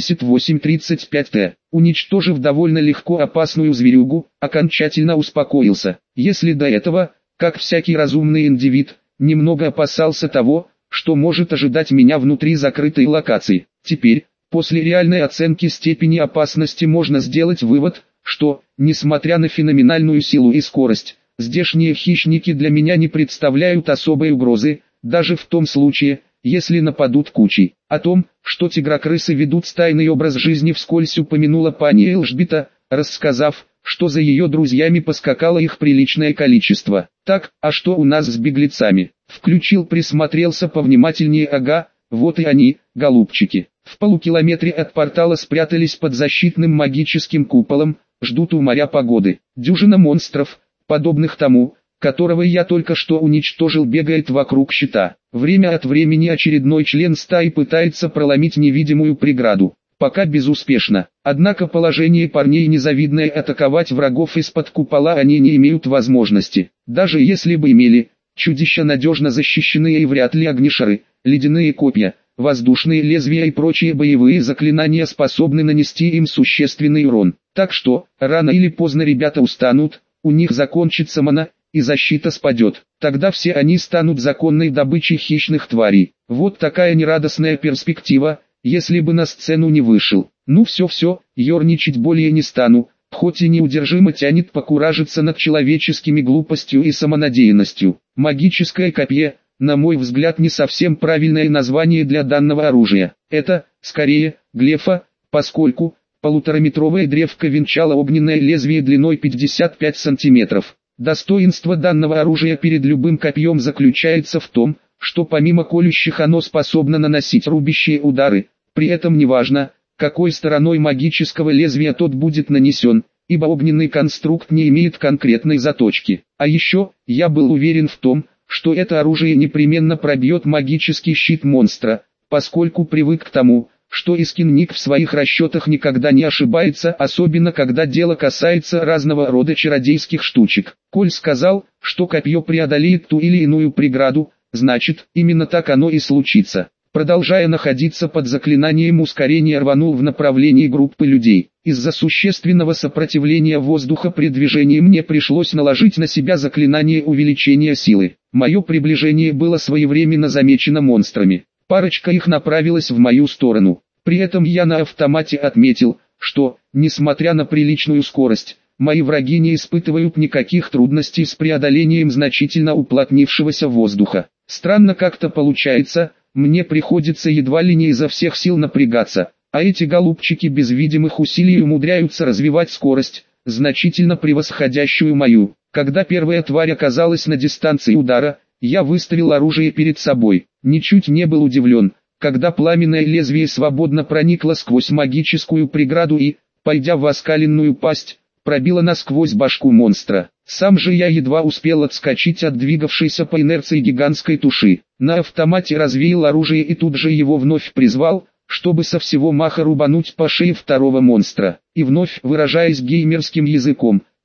8835Т. Уничтожив довольно легко опасную зверюгу, окончательно успокоился. Если до этого, как всякий разумный индивид, немного опасался того, что может ожидать меня внутри закрытой локации, теперь, после реальной оценки степени опасности можно сделать вывод, что, несмотря на феноменальную силу и скорость, здешние хищники для меня не представляют особой угрозы, даже в том случае, если нападут кучей. О том, что тигрокрысы ведут стайный образ жизни, вскользь упомянула пани Элжбита, рассказав, что за ее друзьями поскакало их приличное количество. Так, а что у нас с беглецами? Включил, присмотрелся повнимательнее. Ага, вот и они, голубчики. В полукилометре от портала спрятались под защитным магическим куполом, ждут у моря погоды. Дюжина монстров, подобных тому, которого я только что уничтожил, бегает вокруг щита. Время от времени очередной член стаи пытается проломить невидимую преграду. Пока безуспешно. Однако положение парней незавидное, атаковать врагов из-под купола они не имеют возможности. Даже если бы имели, чудища надежно защищены, и вряд ли огнешары, ледяные копья, воздушные лезвия и прочие боевые заклинания способны нанести им существенный урон. Так что, рано или поздно ребята устанут, у них закончится мана, и защита спадет. Тогда все они станут законной добычей хищных тварей. Вот такая нерадостная перспектива, если бы на сцену не вышел. Ну все, ерничать более не стану, хоть и неудержимо тянет покуражиться над человеческими глупостью и самонадеянностью. Магическое копье, на мой взгляд, не совсем правильное название для данного оружия. Это, скорее, глефа, поскольку полутораметровая древко венчало огненное лезвие длиной 55 сантиметров. Достоинство данного оружия перед любым копьем заключается в том, что помимо колющих оно способно наносить рубящие удары, при этом неважно, какой стороной магического лезвия тот будет нанесен, ибо огненный конструкт не имеет конкретной заточки. А еще, я был уверен в том, что это оружие непременно пробьет магический щит монстра, поскольку привык к тому, что Искин Ник в своих расчетах никогда не ошибается, особенно когда дело касается разного рода чародейских штучек. Коль сказал, что копье преодолеет ту или иную преграду, значит, именно так оно и случится. Продолжая находиться под заклинанием ускорения, рванул в направлении группы людей. Из-за существенного сопротивления воздуха при движении мне пришлось наложить на себя заклинание увеличения силы. Мое приближение было своевременно замечено монстрами. Парочка их направилась в мою сторону. При этом я на автомате отметил, что, несмотря на приличную скорость, мои враги не испытывают никаких трудностей с преодолением значительно уплотнившегося воздуха. Странно как-то получается, мне приходится едва ли не изо всех сил напрягаться, а эти голубчики без видимых усилий умудряются развивать скорость, значительно превосходящую мою. Когда первая тварь оказалась на дистанции удара, я выставил оружие перед собой. Ничуть не был удивлен, когда пламенное лезвие свободно проникло сквозь магическую преграду и, пойдя в оскаленную пасть, пробило насквозь башку монстра. Сам же я едва успел отскочить от двигавшейся по инерции гигантской туши. На автомате развеял оружие и тут же его вновь призвал, чтобы со всего маха рубануть по шее второго монстра. И вновь, выражаясь геймерским языком,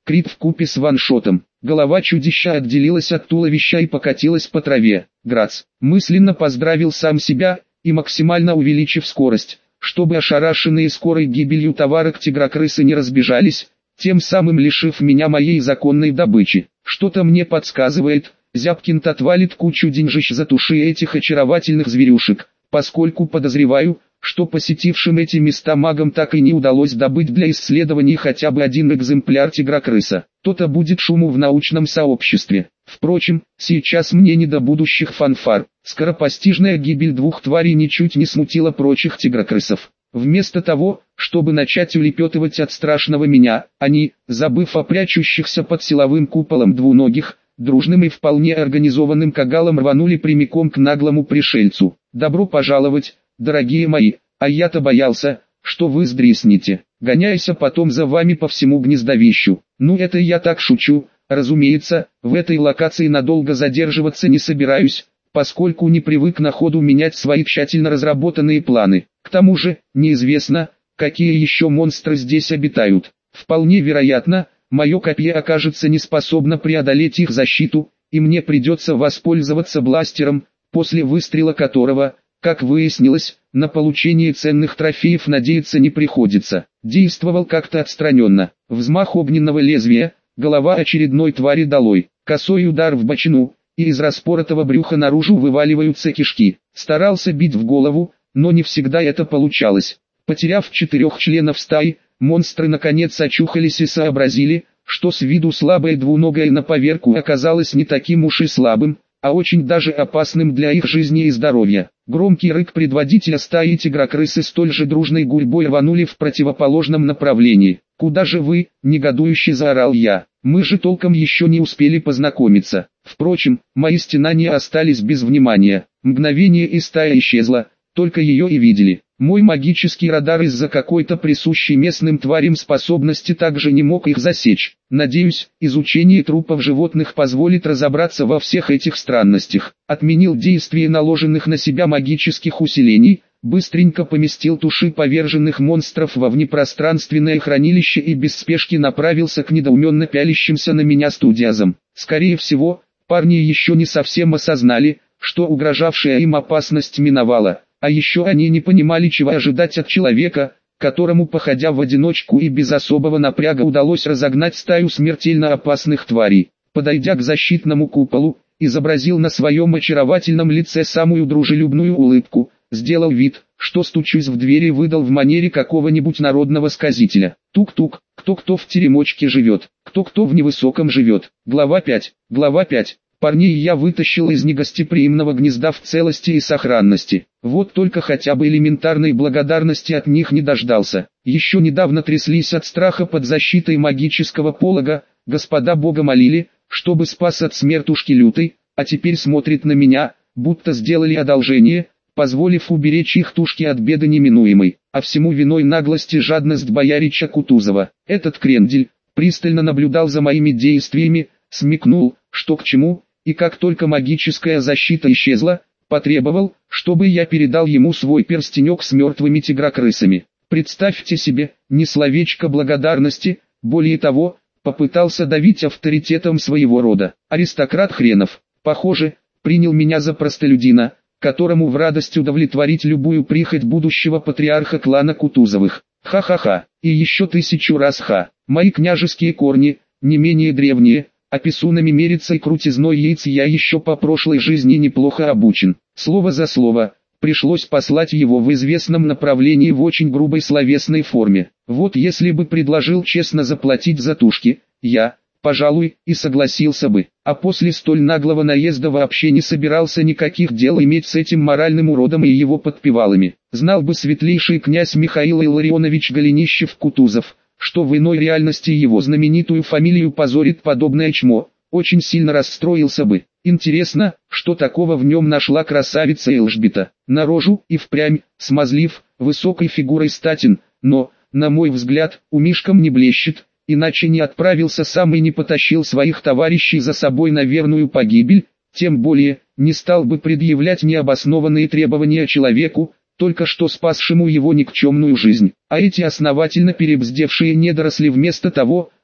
крит вкупе с ваншотом. Голова чудища отделилась от туловища и покатилась по траве. Грац. Мысленно поздравил сам себя, и максимально увеличив скорость, чтобы ошарашенные скорой гибелью товарок тигрокрысы не разбежались, тем самым лишив меня моей законной добычи. Что-то мне подсказывает, Зябкин отвалит кучу деньжищ за туши этих очаровательных зверюшек, поскольку подозреваю, что посетившим эти места магам так и не удалось добыть для исследований хотя бы один экземпляр тигрокрыса. То-то будет шуму в научном сообществе. Впрочем, сейчас мне не до будущих фанфар. Скоропостижная гибель двух тварей ничуть не смутила прочих тигрокрысов. Вместо того, чтобы начать улепетывать от страшного меня, они, забыв о прячущихся под силовым куполом двуногих, дружным и вполне организованным кагалом рванули прямиком к наглому пришельцу. «Добро пожаловать, дорогие мои, а я-то боялся, что вы сдриснете, гоняясь потом за вами по всему гнездовищу. Ну это я так шучу, разумеется, в этой локации надолго задерживаться не собираюсь, поскольку не привык на ходу менять свои тщательно разработанные планы. К тому же, неизвестно, какие еще монстры здесь обитают. Вполне вероятно, мое копье окажется не способно преодолеть их защиту, и мне придется воспользоваться бластером, после выстрела которого, как выяснилось, на получение ценных трофеев надеяться не приходится. Действовал как-то отстраненно. Взмах огненного лезвия, голова очередной твари долой, косой удар в бочину, и из распоротого брюха наружу вываливаются кишки. Старался бить в голову, но не всегда это получалось. Потеряв 4 членов стаи, монстры наконец очухались и сообразили, что с виду слабое двуногое на поверку оказалось не таким уж и слабым, а очень даже опасным для их жизни и здоровья. Громкий рык предводителя стаи тигрокрысы столь же дружной гурьбой рванули в противоположном направлении. «Куда же вы?» – негодующе заорал я. «Мы же толком еще не успели познакомиться». Впрочем, мои стенания остались без внимания. Мгновение и стая исчезла, только ее и видели. Мой магический радар из-за какой-то присущей местным тварям способности также не мог их засечь. Надеюсь, изучение трупов животных позволит разобраться во всех этих странностях. Отменил действие наложенных на себя магических усилений, быстренько поместил туши поверженных монстров во внепространственное хранилище и без спешки направился к недоуменно пялящимся на меня студиазам. Скорее всего, парни еще не совсем осознали, что угрожавшая им опасность миновала. А еще они не понимали, чего ожидать от человека, которому, походя в одиночку и без особого напряга, удалось разогнать стаю смертельно опасных тварей. Подойдя к защитному куполу, изобразил на своем очаровательном лице самую дружелюбную улыбку, сделал вид, что стучусь в дверь и выдал в манере какого-нибудь народного сказителя. Тук-тук, кто-кто в теремочке живет, кто-кто в невысоком живет. Глава 5. Глава 5. Парней я вытащил из негостеприимного гнезда в целости и сохранности. Вот только хотя бы элементарной благодарности от них не дождался. Еще недавно тряслись от страха под защитой магического полога, господа бога молили, чтобы спас от смертушки лютой, а теперь смотрит на меня, будто сделали одолжение, позволив уберечь их тушки от беды неминуемой. А всему виной наглость и жадность боярича Кутузова. Этот крендель пристально наблюдал за моими действиями, смекнул, что к чему, и как только магическая защита исчезла, потребовал, чтобы я передал ему свой перстенек с мертвыми тигрокрысами. Представьте себе, ни словечко благодарности, более того, попытался давить авторитетом своего рода. Аристократ хренов, похоже, принял меня за простолюдина, которому в радость удовлетворить любую прихоть будущего патриарха клана Кутузовых. Ха-ха-ха, и еще 1000 раз ха. Мои княжеские корни, не менее древние, а писунами мериться и крутизной яиц я еще по прошлой жизни неплохо обучен. Слово за слово, пришлось послать его в известном направлении в очень грубой словесной форме. Вот если бы предложил честно заплатить за тушки, я, пожалуй, и согласился бы. А после столь наглого наезда вообще не собирался никаких дел иметь с этим моральным уродом и его подпевалами. Знал бы светлейший князь Михаил Илларионович Голенищев-Кутузов, что в иной реальности его знаменитую фамилию позорит подобное чмо, очень сильно расстроился бы. Интересно, что такого в нем нашла красавица Элжбета. На рожу и впрямь, смазлив, высокой фигурой статен, но, на мой взгляд, умишком не блещет, иначе не отправился сам и не потащил своих товарищей за собой на верную погибель, тем более, не стал бы предъявлять необоснованные требования человеку, только что спасшему его никчемную жизнь. А эти основательно перебздевшие недоросли вместо того,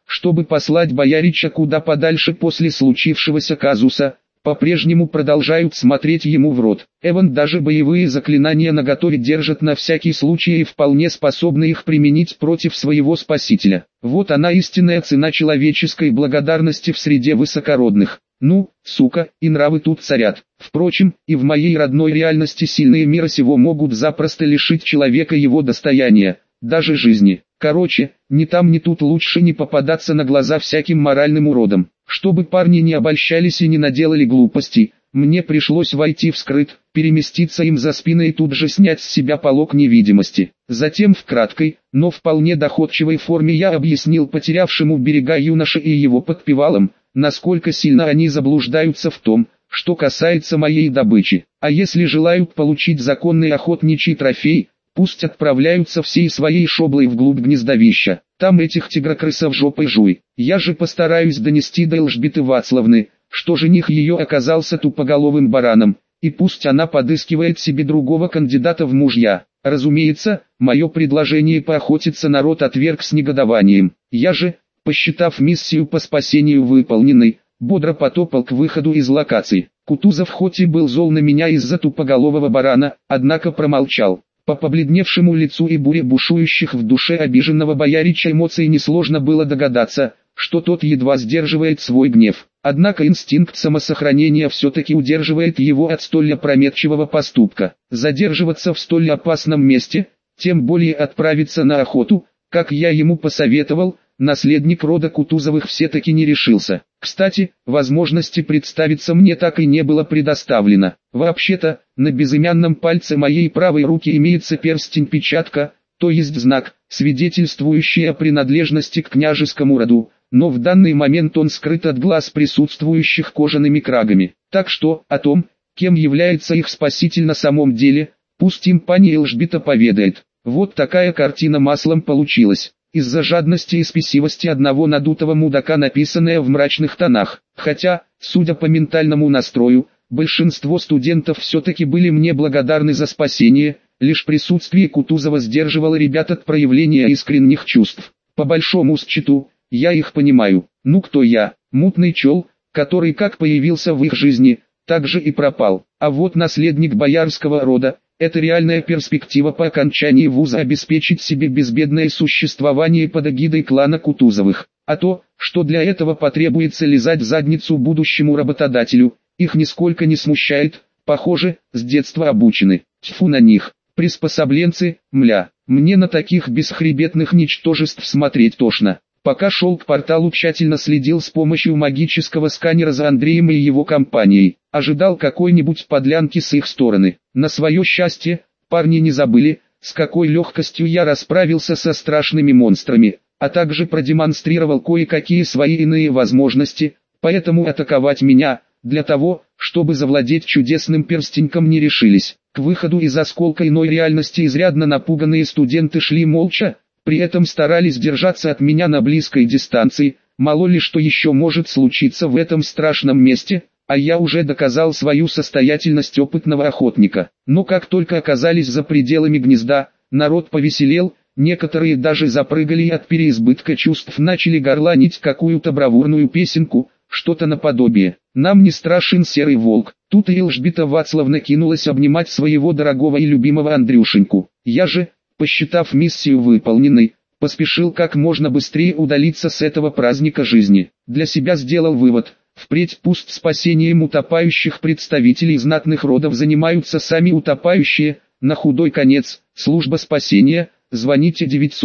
чтобы послать боярича куда подальше после случившегося казуса, по-прежнему продолжают смотреть ему в рот. Эван даже боевые заклинания наготове держит на всякий случай и вполне способны их применить против своего спасителя. Вот она истинная цена человеческой благодарности в среде высокородных. Ну, сука, и нравы тут царят. Впрочем, и в моей родной реальности сильные мира сего могут запросто лишить человека его достояния, даже жизни. Короче, ни там ни тут лучше не попадаться на глаза всяким моральным уродам. Чтобы парни не обольщались и не наделали глупостей, мне пришлось войти в скрыт, переместиться им за спиной и тут же снять с себя полог невидимости. Затем в краткой, но вполне доходчивой форме я объяснил потерявшему берега юноше и его подпевалам, насколько сильно они заблуждаются в том, что касается моей добычи. А если желают получить законный охотничий трофей, пусть отправляются всей своей шоблой вглубь гнездовища. Там этих тигрокрысов жопой жуй. Я же постараюсь донести до Элжбеты Вацлавны, что жених ее оказался тупоголовым бараном, и пусть она подыскивает себе другого кандидата в мужья. Разумеется, мое предложение поохотиться народ отверг с негодованием. Я же, посчитав миссию по спасению выполненной, бодро потопал к выходу из локации. Кутузов хоть и был зол на меня из-за тупоголового барана, однако промолчал. По побледневшему лицу и буре бушующих в душе обиженного боярича эмоций несложно было догадаться, что тот едва сдерживает свой гнев. Однако инстинкт самосохранения все-таки удерживает его от столь опрометчивого поступка. Задерживаться в столь опасном месте, тем более отправиться на охоту, как я ему посоветовал, наследник рода Кутузовых все-таки не решился. Кстати, возможности представиться мне так и не было предоставлено. Вообще-то, на безымянном пальце моей правой руки имеется перстень-печатка, то есть знак, свидетельствующий о принадлежности к княжескому роду, но в данный момент он скрыт от глаз присутствующих кожаными крагами. Так что, о том, кем является их спаситель на самом деле, пусть им пани Элжбета поведает. Вот такая картина маслом получилась. Из-за жадности и спесивости одного надутого мудака, написанная в мрачных тонах. Хотя, судя по ментальному настрою, большинство студентов все-таки были мне благодарны за спасение, лишь присутствие Кутузова сдерживало ребят от проявления искренних чувств. По большому счету, я их понимаю. Ну кто я? Мутный чел, который как появился в их жизни, так же и пропал. А вот наследник боярского рода, это реальная перспектива по окончании вуза обеспечить себе безбедное существование под эгидой клана Кутузовых. А то, что для этого потребуется лизать задницу будущему работодателю, их нисколько не смущает, похоже, с детства обучены. Тьфу на них, приспособленцы, мля, мне на таких бесхребетных ничтожеств смотреть тошно. Пока шел к порталу, тщательно следил с помощью магического сканера за Андреем и его компанией. Ожидал какой-нибудь подлянки с их стороны. На свое счастье, парни не забыли, с какой легкостью я расправился со страшными монстрами, а также продемонстрировал кое-какие свои иные возможности, поэтому атаковать меня, для того, чтобы завладеть чудесным перстеньком, не решились. К выходу из осколка иной реальности изрядно напуганные студенты шли молча, при этом старались держаться от меня на близкой дистанции, мало ли что еще может случиться в этом страшном месте, а я уже доказал свою состоятельность опытного охотника. Но как только оказались за пределами гнезда, народ повеселел, некоторые даже запрыгали и от переизбытка чувств начали горланить какую-то бравурную песенку, что-то наподобие «Нам не страшен серый волк». Тут и Элжбета Вацлавна кинулась обнимать своего дорогого и любимого Андрюшеньку. Я же, посчитав миссию выполненной, поспешил как можно быстрее удалиться с этого праздника жизни. Для себя сделал вывод: впредь пусть спасением утопающих представителей знатных родов занимаются сами утопающие, на худой конец, служба спасения, звоните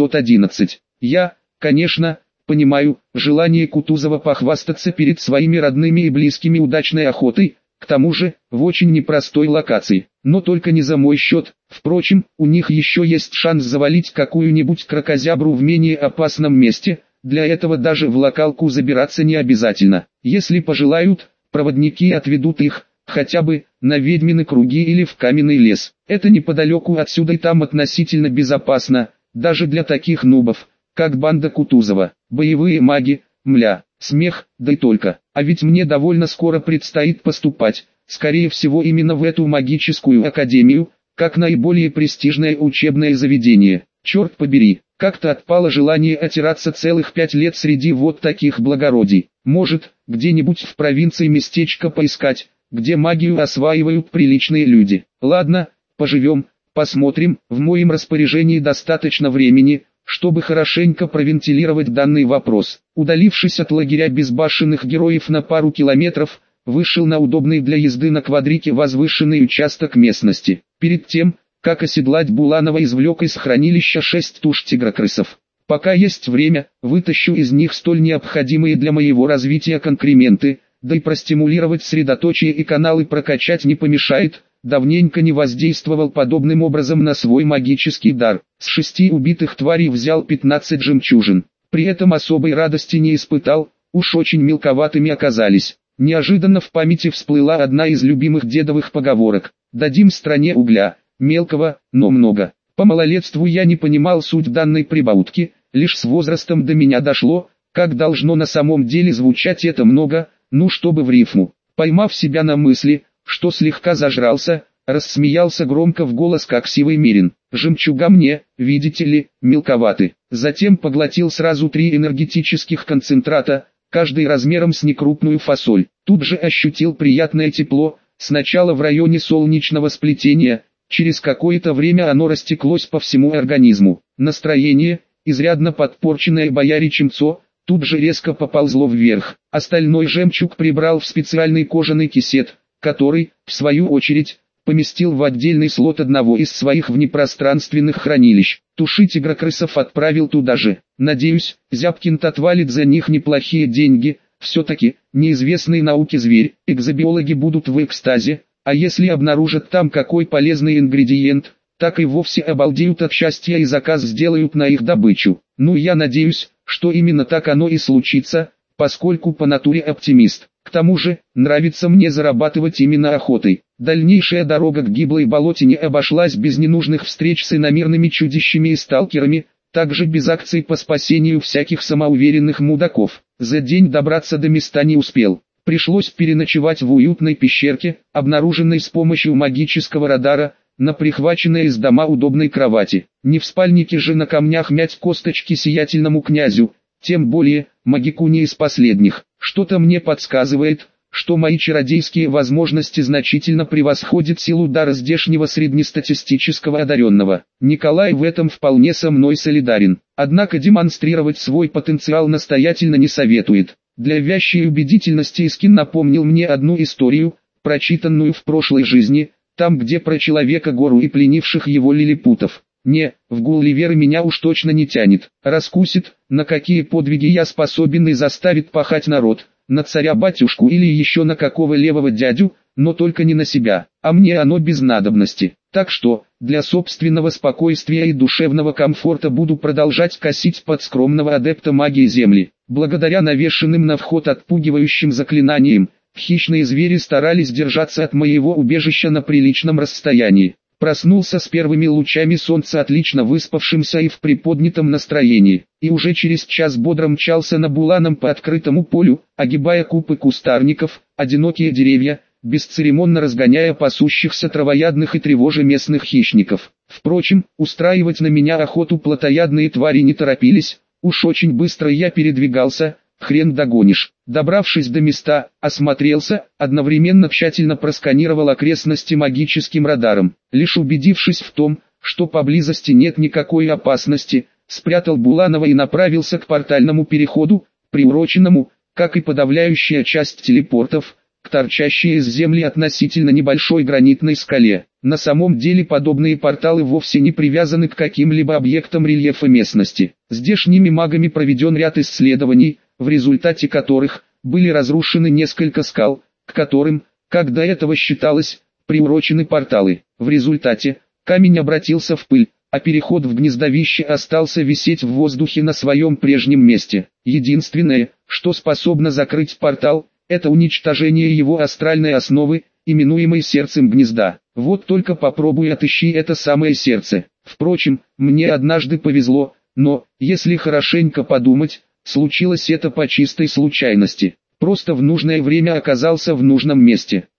911. Я, конечно, понимаю желание Кутузова похвастаться перед своими родными и близкими удачной охотой, к тому же, в очень непростой локации, но только не за мой счет. Впрочем, у них еще есть шанс завалить какую-нибудь кракозябру в менее опасном месте, для этого даже в локалку забираться не обязательно. Если пожелают, проводники отведут их, хотя бы, на ведьмины круги или в каменный лес. Это неподалеку отсюда и там относительно безопасно, даже для таких нубов, как банда Кутузова. Боевые маги, мля, смех, да и только. А ведь мне довольно скоро предстоит поступать, скорее всего именно в эту магическую академию, как наиболее престижное учебное заведение. Черт побери, Как-то отпало желание отираться целых 5 лет среди вот таких благородий. Может, где-нибудь в провинции местечко поискать, где магию осваивают приличные люди. Ладно, поживем, посмотрим. В моем распоряжении достаточно времени, чтобы хорошенько провентилировать данный вопрос. Удалившись от лагеря безбашенных героев на пару километров, вышел на удобный для езды на квадрике возвышенный участок местности. Перед тем, как оседлать Буланова, извлек из хранилища 6 туш тигрокрысов. Пока есть время, вытащу из них столь необходимые для моего развития конкременты, да и простимулировать средоточие и каналы прокачать не помешает. Давненько не воздействовал подобным образом на свой магический дар. С 6 убитых тварей взял 15 жемчужин. При этом особой радости не испытал, уж очень мелковатыми оказались. Неожиданно в памяти всплыла одна из любимых дедовых поговорок: «Дадим стране угля, мелкого, но много». По малолетству я не понимал суть данной прибаутки, лишь с возрастом до меня дошло, как должно на самом деле звучать это много, ну чтобы в рифму. Поймав себя на мысли, что слегка зажрался, рассмеялся громко в голос, как сивый мерин. Жемчуга мне, видите ли, мелковаты. Затем поглотил сразу 3 энергетических концентрата, каждый размером с некрупную фасоль. Тут же ощутил приятное тепло, сначала в районе солнечного сплетения, через какое-то время оно растеклось по всему организму. Настроение, изрядно подпорченное бояричем Цо, тут же резко поползло вверх. Остальной жемчуг прибрал в специальный кожаный кисет, который, в свою очередь, поместил в отдельный слот одного из своих внепространственных хранилищ. Туши тигрокрысов отправил туда же. Надеюсь, Зябкин отвалит за них неплохие деньги. Все-таки, неизвестный науке зверь, экзобиологи будут в экстазе, а если обнаружат там какой полезный ингредиент, так и вовсе обалдеют от счастья и заказ сделают на их добычу. Ну я надеюсь, что именно так оно и случится, поскольку по натуре оптимист. К тому же, нравится мне зарабатывать именно охотой. Дальнейшая дорога к гиблой болотине обошлась без ненужных встреч с иномирными чудищами и сталкерами, также без акций по спасению всяких самоуверенных мудаков. За день добраться до места не успел. Пришлось переночевать в уютной пещерке, обнаруженной с помощью магического радара, на прихваченной из дома удобной кровати. Не в спальнике же на камнях мять косточки сиятельному князю, тем более, магику не из последних. Что-то мне подсказывает, что мои чародейские возможности значительно превосходят силу дара здешнего среднестатистического одаренного. Николай в этом вполне со мной солидарен. Однако демонстрировать свой потенциал настоятельно не советует. Для вящей убедительности Искин напомнил мне одну историю, прочитанную в прошлой жизни, там где про Человека-гору и пленивших его лилипутов. Не, в Гулливеры меня уж точно не тянет. Раскусит, на какие подвиги я способен и заставит пахать народ, на царя-батюшку или еще на какого левого дядю, но только не на себя, а мне оно без надобности. Так что, для собственного спокойствия и душевного комфорта буду продолжать косить под скромного адепта магии земли. Благодаря навешенным на вход отпугивающим заклинаниям, хищные звери старались держаться от моего убежища на приличном расстоянии. Проснулся с первыми лучами солнца отлично выспавшимся и в приподнятом настроении, и уже через час бодро мчался на Буланом по открытому полю, огибая купы кустарников, одинокие деревья, бесцеремонно разгоняя пасущихся травоядных и тревожа местных хищников. Впрочем, устраивать на меня охоту плотоядные твари не торопились, уж очень быстро я передвигался, хрен догонишь. Добравшись до места, осмотрелся, одновременно тщательно просканировал окрестности магическим радаром. Лишь убедившись в том, что поблизости нет никакой опасности, спрятал Буланова и направился к портальному переходу, приуроченному, как и подавляющая часть телепортов, к торчащей из земли относительно небольшой гранитной скале. На самом деле подобные порталы вовсе не привязаны к каким-либо объектам рельефа местности. Здешними магами проведен ряд исследований, в результате которых были разрушены несколько скал, к которым, как до этого считалось, приурочены порталы. В результате, камень обратился в пыль, а переход в гнездовище остался висеть в воздухе на своем прежнем месте. Единственное, что способно закрыть портал, это уничтожение его астральной основы, именуемой сердцем гнезда. Вот только попробуй отыщи это самое сердце. Впрочем, мне однажды повезло, но, если хорошенько подумать, случилось это по чистой случайности. Просто в нужное время оказался в нужном месте.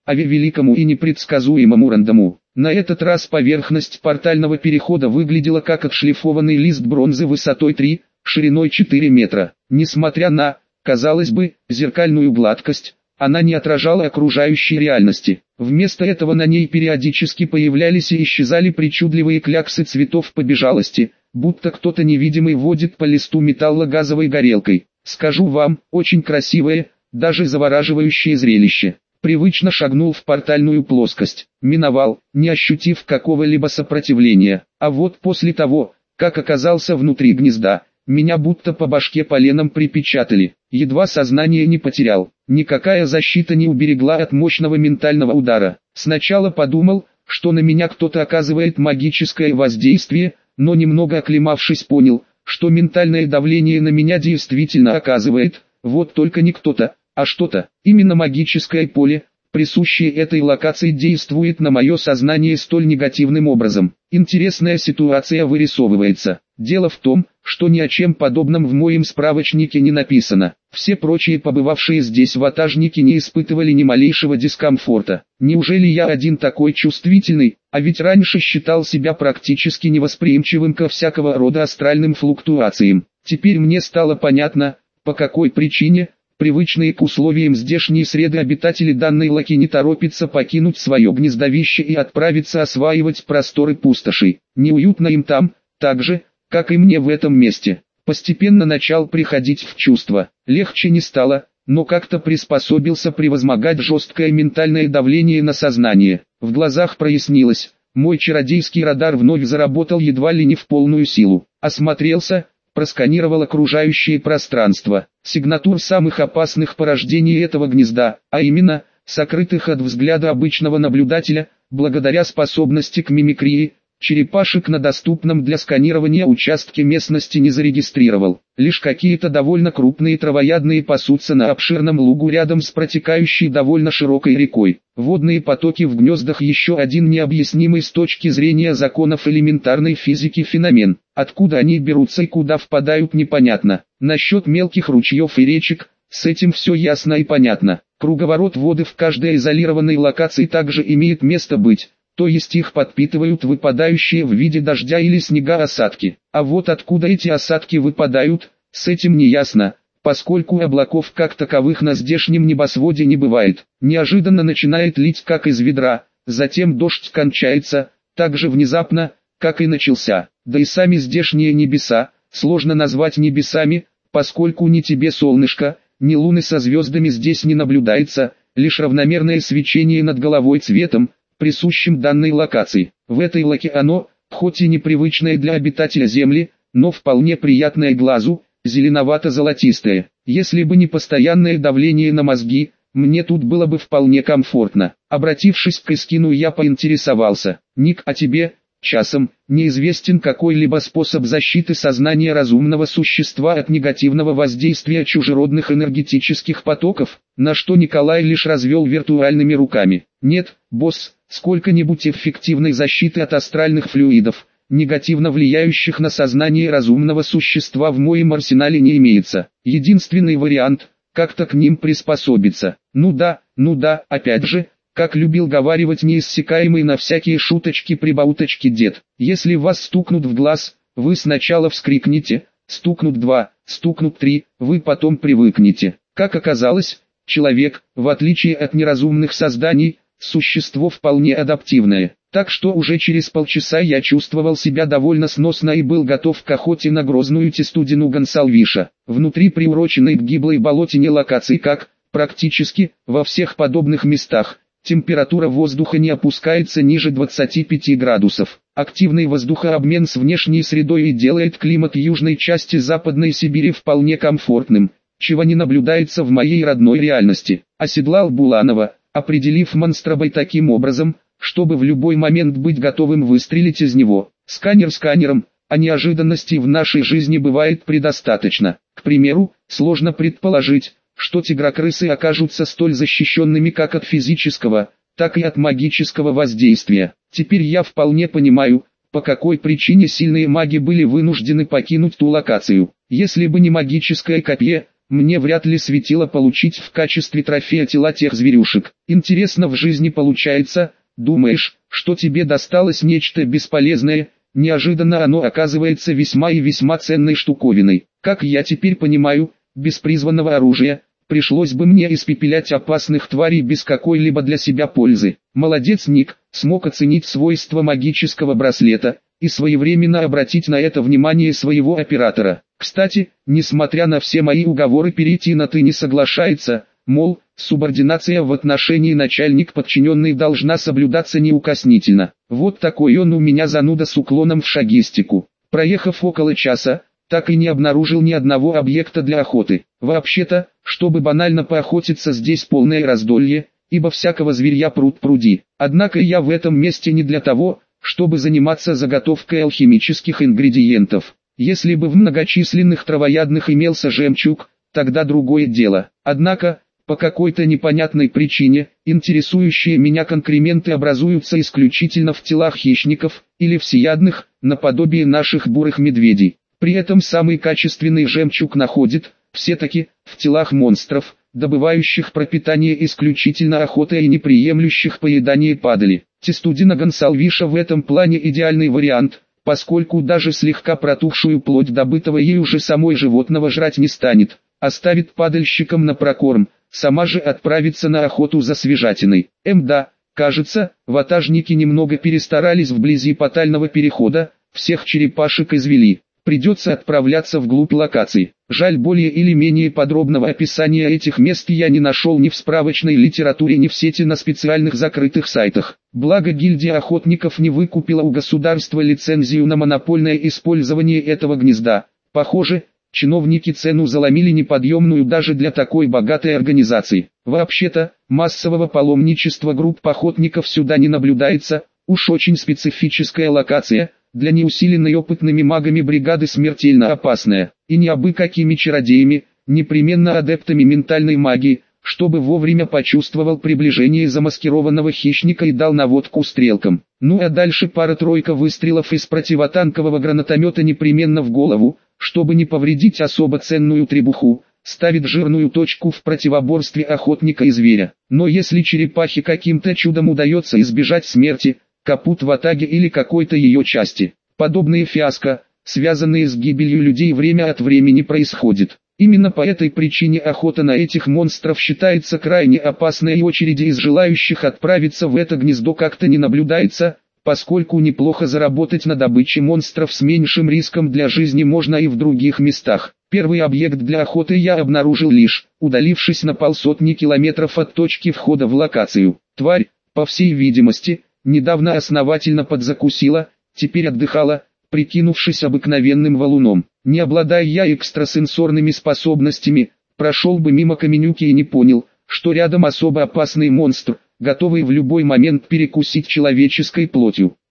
великому и непредсказуемому рандому. На этот раз поверхность портального перехода выглядела как отшлифованный лист бронзы высотой 3, шириной 4 метра. Несмотря на, казалось бы, зеркальную гладкость, она не отражала окружающей реальности. Вместо этого на ней периодически появлялись и исчезали причудливые кляксы цветов побежалости, будто кто-то невидимый водит по листу металла газовой горелкой. Скажу вам, очень красивое, даже завораживающее зрелище. Привычно шагнул в портальную плоскость, миновал, не ощутив какого-либо сопротивления. А вот после того, как оказался внутри гнезда, меня будто по башке поленом припечатали. Едва сознание не потерял. Никакая защита не уберегла от мощного ментального удара. Сначала подумал, что на меня кто-то оказывает магическое воздействие, но немного оклемавшись понял, что ментальное давление на меня действительно оказывает, вот только не кто-то, а что-то. Именно магическое поле, присущее этой локации, действует на мое сознание столь негативным образом. Интересная ситуация вырисовывается. Дело в том, что ни о чем подобном в моем справочнике не написано. Все прочие побывавшие здесь ватажники не испытывали ни малейшего дискомфорта. Неужели я один такой чувствительный, а ведь раньше считал себя практически невосприимчивым ко всякого рода астральным флуктуациям. Теперь мне стало понятно, по какой причине привычные к условиям здешней среды обитатели данной локи не торопятся покинуть свое гнездовище и отправиться осваивать просторы пустоши. Неуютно им там, так же, как и мне в этом месте. Постепенно начал приходить в чувство. Легче не стало, но как-то приспособился превозмогать жесткое ментальное давление на сознание. В глазах прояснилось, мой чародейский радар вновь заработал едва ли не в полную силу. Осмотрелся, просканировал окружающее пространство. Сигнатур самых опасных порождений этого гнезда, а именно, сокрытых от взгляда обычного наблюдателя, благодаря способности к мимикрии, черепашек на доступном для сканирования участке местности не зарегистрировал. Лишь какие-то довольно крупные травоядные пасутся на обширном лугу рядом с протекающей довольно широкой рекой. Водные потоки в гнездах — еще один необъяснимый с точки зрения законов элементарной физики феномен. Откуда они берутся и куда впадают, непонятно. Насчет мелких ручьев и речек, с этим все ясно и понятно. Круговорот воды в каждой изолированной локации также имеет место быть. То есть их подпитывают выпадающие в виде дождя или снега осадки. А вот откуда эти осадки выпадают, с этим не ясно, поскольку облаков как таковых на здешнем небосводе не бывает. Неожиданно начинает лить как из ведра, затем дождь кончается, так же внезапно, как и начался. Да и сами здешние небеса, сложно назвать небесами, поскольку ни тебе солнышко, ни луны со звездами здесь не наблюдается, лишь равномерное свечение над головой цветом, присущим данной локации. В этой локе оно, хоть и непривычное для обитателя Земли, но вполне приятное глазу, зеленовато-золотистое. Если бы не постоянное давление на мозги, мне тут было бы вполне комфортно. Обратившись к Искину, я поинтересовался: «Ник, а тебе, часом, неизвестен какой-либо способ защиты сознания разумного существа от негативного воздействия чужеродных энергетических потоков?» На что Николай лишь развел виртуальными руками. «Нет, босс, сколько-нибудь эффективной защиты от астральных флюидов, негативно влияющих на сознание разумного существа, в моем арсенале не имеется. Единственный вариант — как-то к ним приспособиться. Ну да, опять же, как любил говаривать неиссякаемый на всякие шуточки-прибауточки дед, если вас стукнут в глаз, вы сначала вскрикните, стукнут 2, стукнут 3, вы потом привыкнете». Как оказалось, человек, в отличие от неразумных созданий, существо вполне адаптивное. Так что уже через полчаса я чувствовал себя довольно сносно и был готов к охоте на грозную тестудину Гонсалвиша. Внутри приуроченной к гиблой болотине локации, как, практически, во всех подобных местах, температура воздуха не опускается ниже 25 градусов. Активный воздухообмен с внешней средой и делает климат южной части Западной Сибири вполне комфортным, чего не наблюдается в моей родной реальности. Оседлал Буланова, определив монстробой таким образом, чтобы в любой момент быть готовым выстрелить из него. Сканер сканером, а неожиданностей в нашей жизни бывает предостаточно. К примеру, сложно предположить, что тигрокрысы окажутся столь защищенными как от физического, так и от магического воздействия. Теперь я вполне понимаю, по какой причине сильные маги были вынуждены покинуть ту локацию. Если бы не магическое копье, мне вряд ли светило получить в качестве трофея тела тех зверюшек. Интересно в жизни получается, думаешь, что тебе досталось нечто бесполезное, неожиданно оно оказывается весьма и весьма ценной штуковиной. Как я теперь понимаю, без призванного оружия, пришлось бы мне испепелять опасных тварей без какой-либо для себя пользы. Молодец Ник, смог оценить свойства магического браслета и своевременно обратить на это внимание своего оператора. Кстати, несмотря на все мои уговоры перейти на «ты» не соглашается, мол, субординация в отношении начальник-подчиненный должна соблюдаться неукоснительно. Вот такой он у меня зануда с уклоном в шагистику. Проехав около часа, так и не обнаружил ни одного объекта для охоты. Вообще-то, чтобы банально поохотиться, здесь полное раздолье, ибо всякого зверья пруд-пруди. Однако я в этом месте не для того, чтобы заниматься заготовкой алхимических ингредиентов. Если бы в многочисленных травоядных имелся жемчуг, тогда другое дело. Однако, по какой-то непонятной причине, интересующие меня конкременты образуются исключительно в телах хищников, или всеядных, наподобие наших бурых медведей. При этом самый качественный жемчуг находит, все-таки, в телах монстров, добывающих пропитание исключительно охотой и не приемлющих поедание падали. Тестудина гонсалвиша в этом плане идеальный вариант, поскольку даже слегка протухшую плоть добытого ей уже самой животного жрать не станет, оставит падальщикам на прокорм, сама же отправится на охоту за свежатиной. Да, кажется, ватажники немного перестарались вблизи потального перехода, всех черепашек извели. Придется отправляться вглубь локаций. Жаль, более или менее подробного описания этих мест я не нашел ни в справочной литературе, ни в сети на специальных закрытых сайтах. Благо гильдия охотников не выкупила у государства лицензию на монопольное использование этого гнезда. Похоже, чиновники цену заломили неподъемную даже для такой богатой организации. Вообще-то, массового паломничества групп охотников сюда не наблюдается, уж очень специфическая локация. Для неусиленной опытными магами бригады смертельно опасная, и не абы какими чародеями, непременно адептами ментальной магии, чтобы вовремя почувствовал приближение замаскированного хищника и дал наводку стрелкам. Ну а дальше пара-тройка выстрелов из противотанкового гранатомета непременно в голову, чтобы не повредить особо ценную требуху, ставит жирную точку в противоборстве охотника и зверя. Но если черепахе каким-то чудом удается избежать смерти, капут ватаги или какой-то ее части. Подобные фиаско, связанные с гибелью людей, время от времени происходит. Именно по этой причине охота на этих монстров считается крайне опасной, и очереди из желающих отправиться в это гнездо как-то не наблюдается, поскольку неплохо заработать на добыче монстров с меньшим риском для жизни можно и в других местах. Первый объект для охоты я обнаружил лишь, удалившись на 150 километров от точки входа в локацию. Тварь, по всей видимости, недавно основательно подзакусила, теперь отдыхала, прикинувшись обыкновенным валуном. Не обладая я экстрасенсорными способностями, прошел бы мимо каменюки и не понял, что рядом особо опасный монстр, готовый в любой момент перекусить человеческой плотью.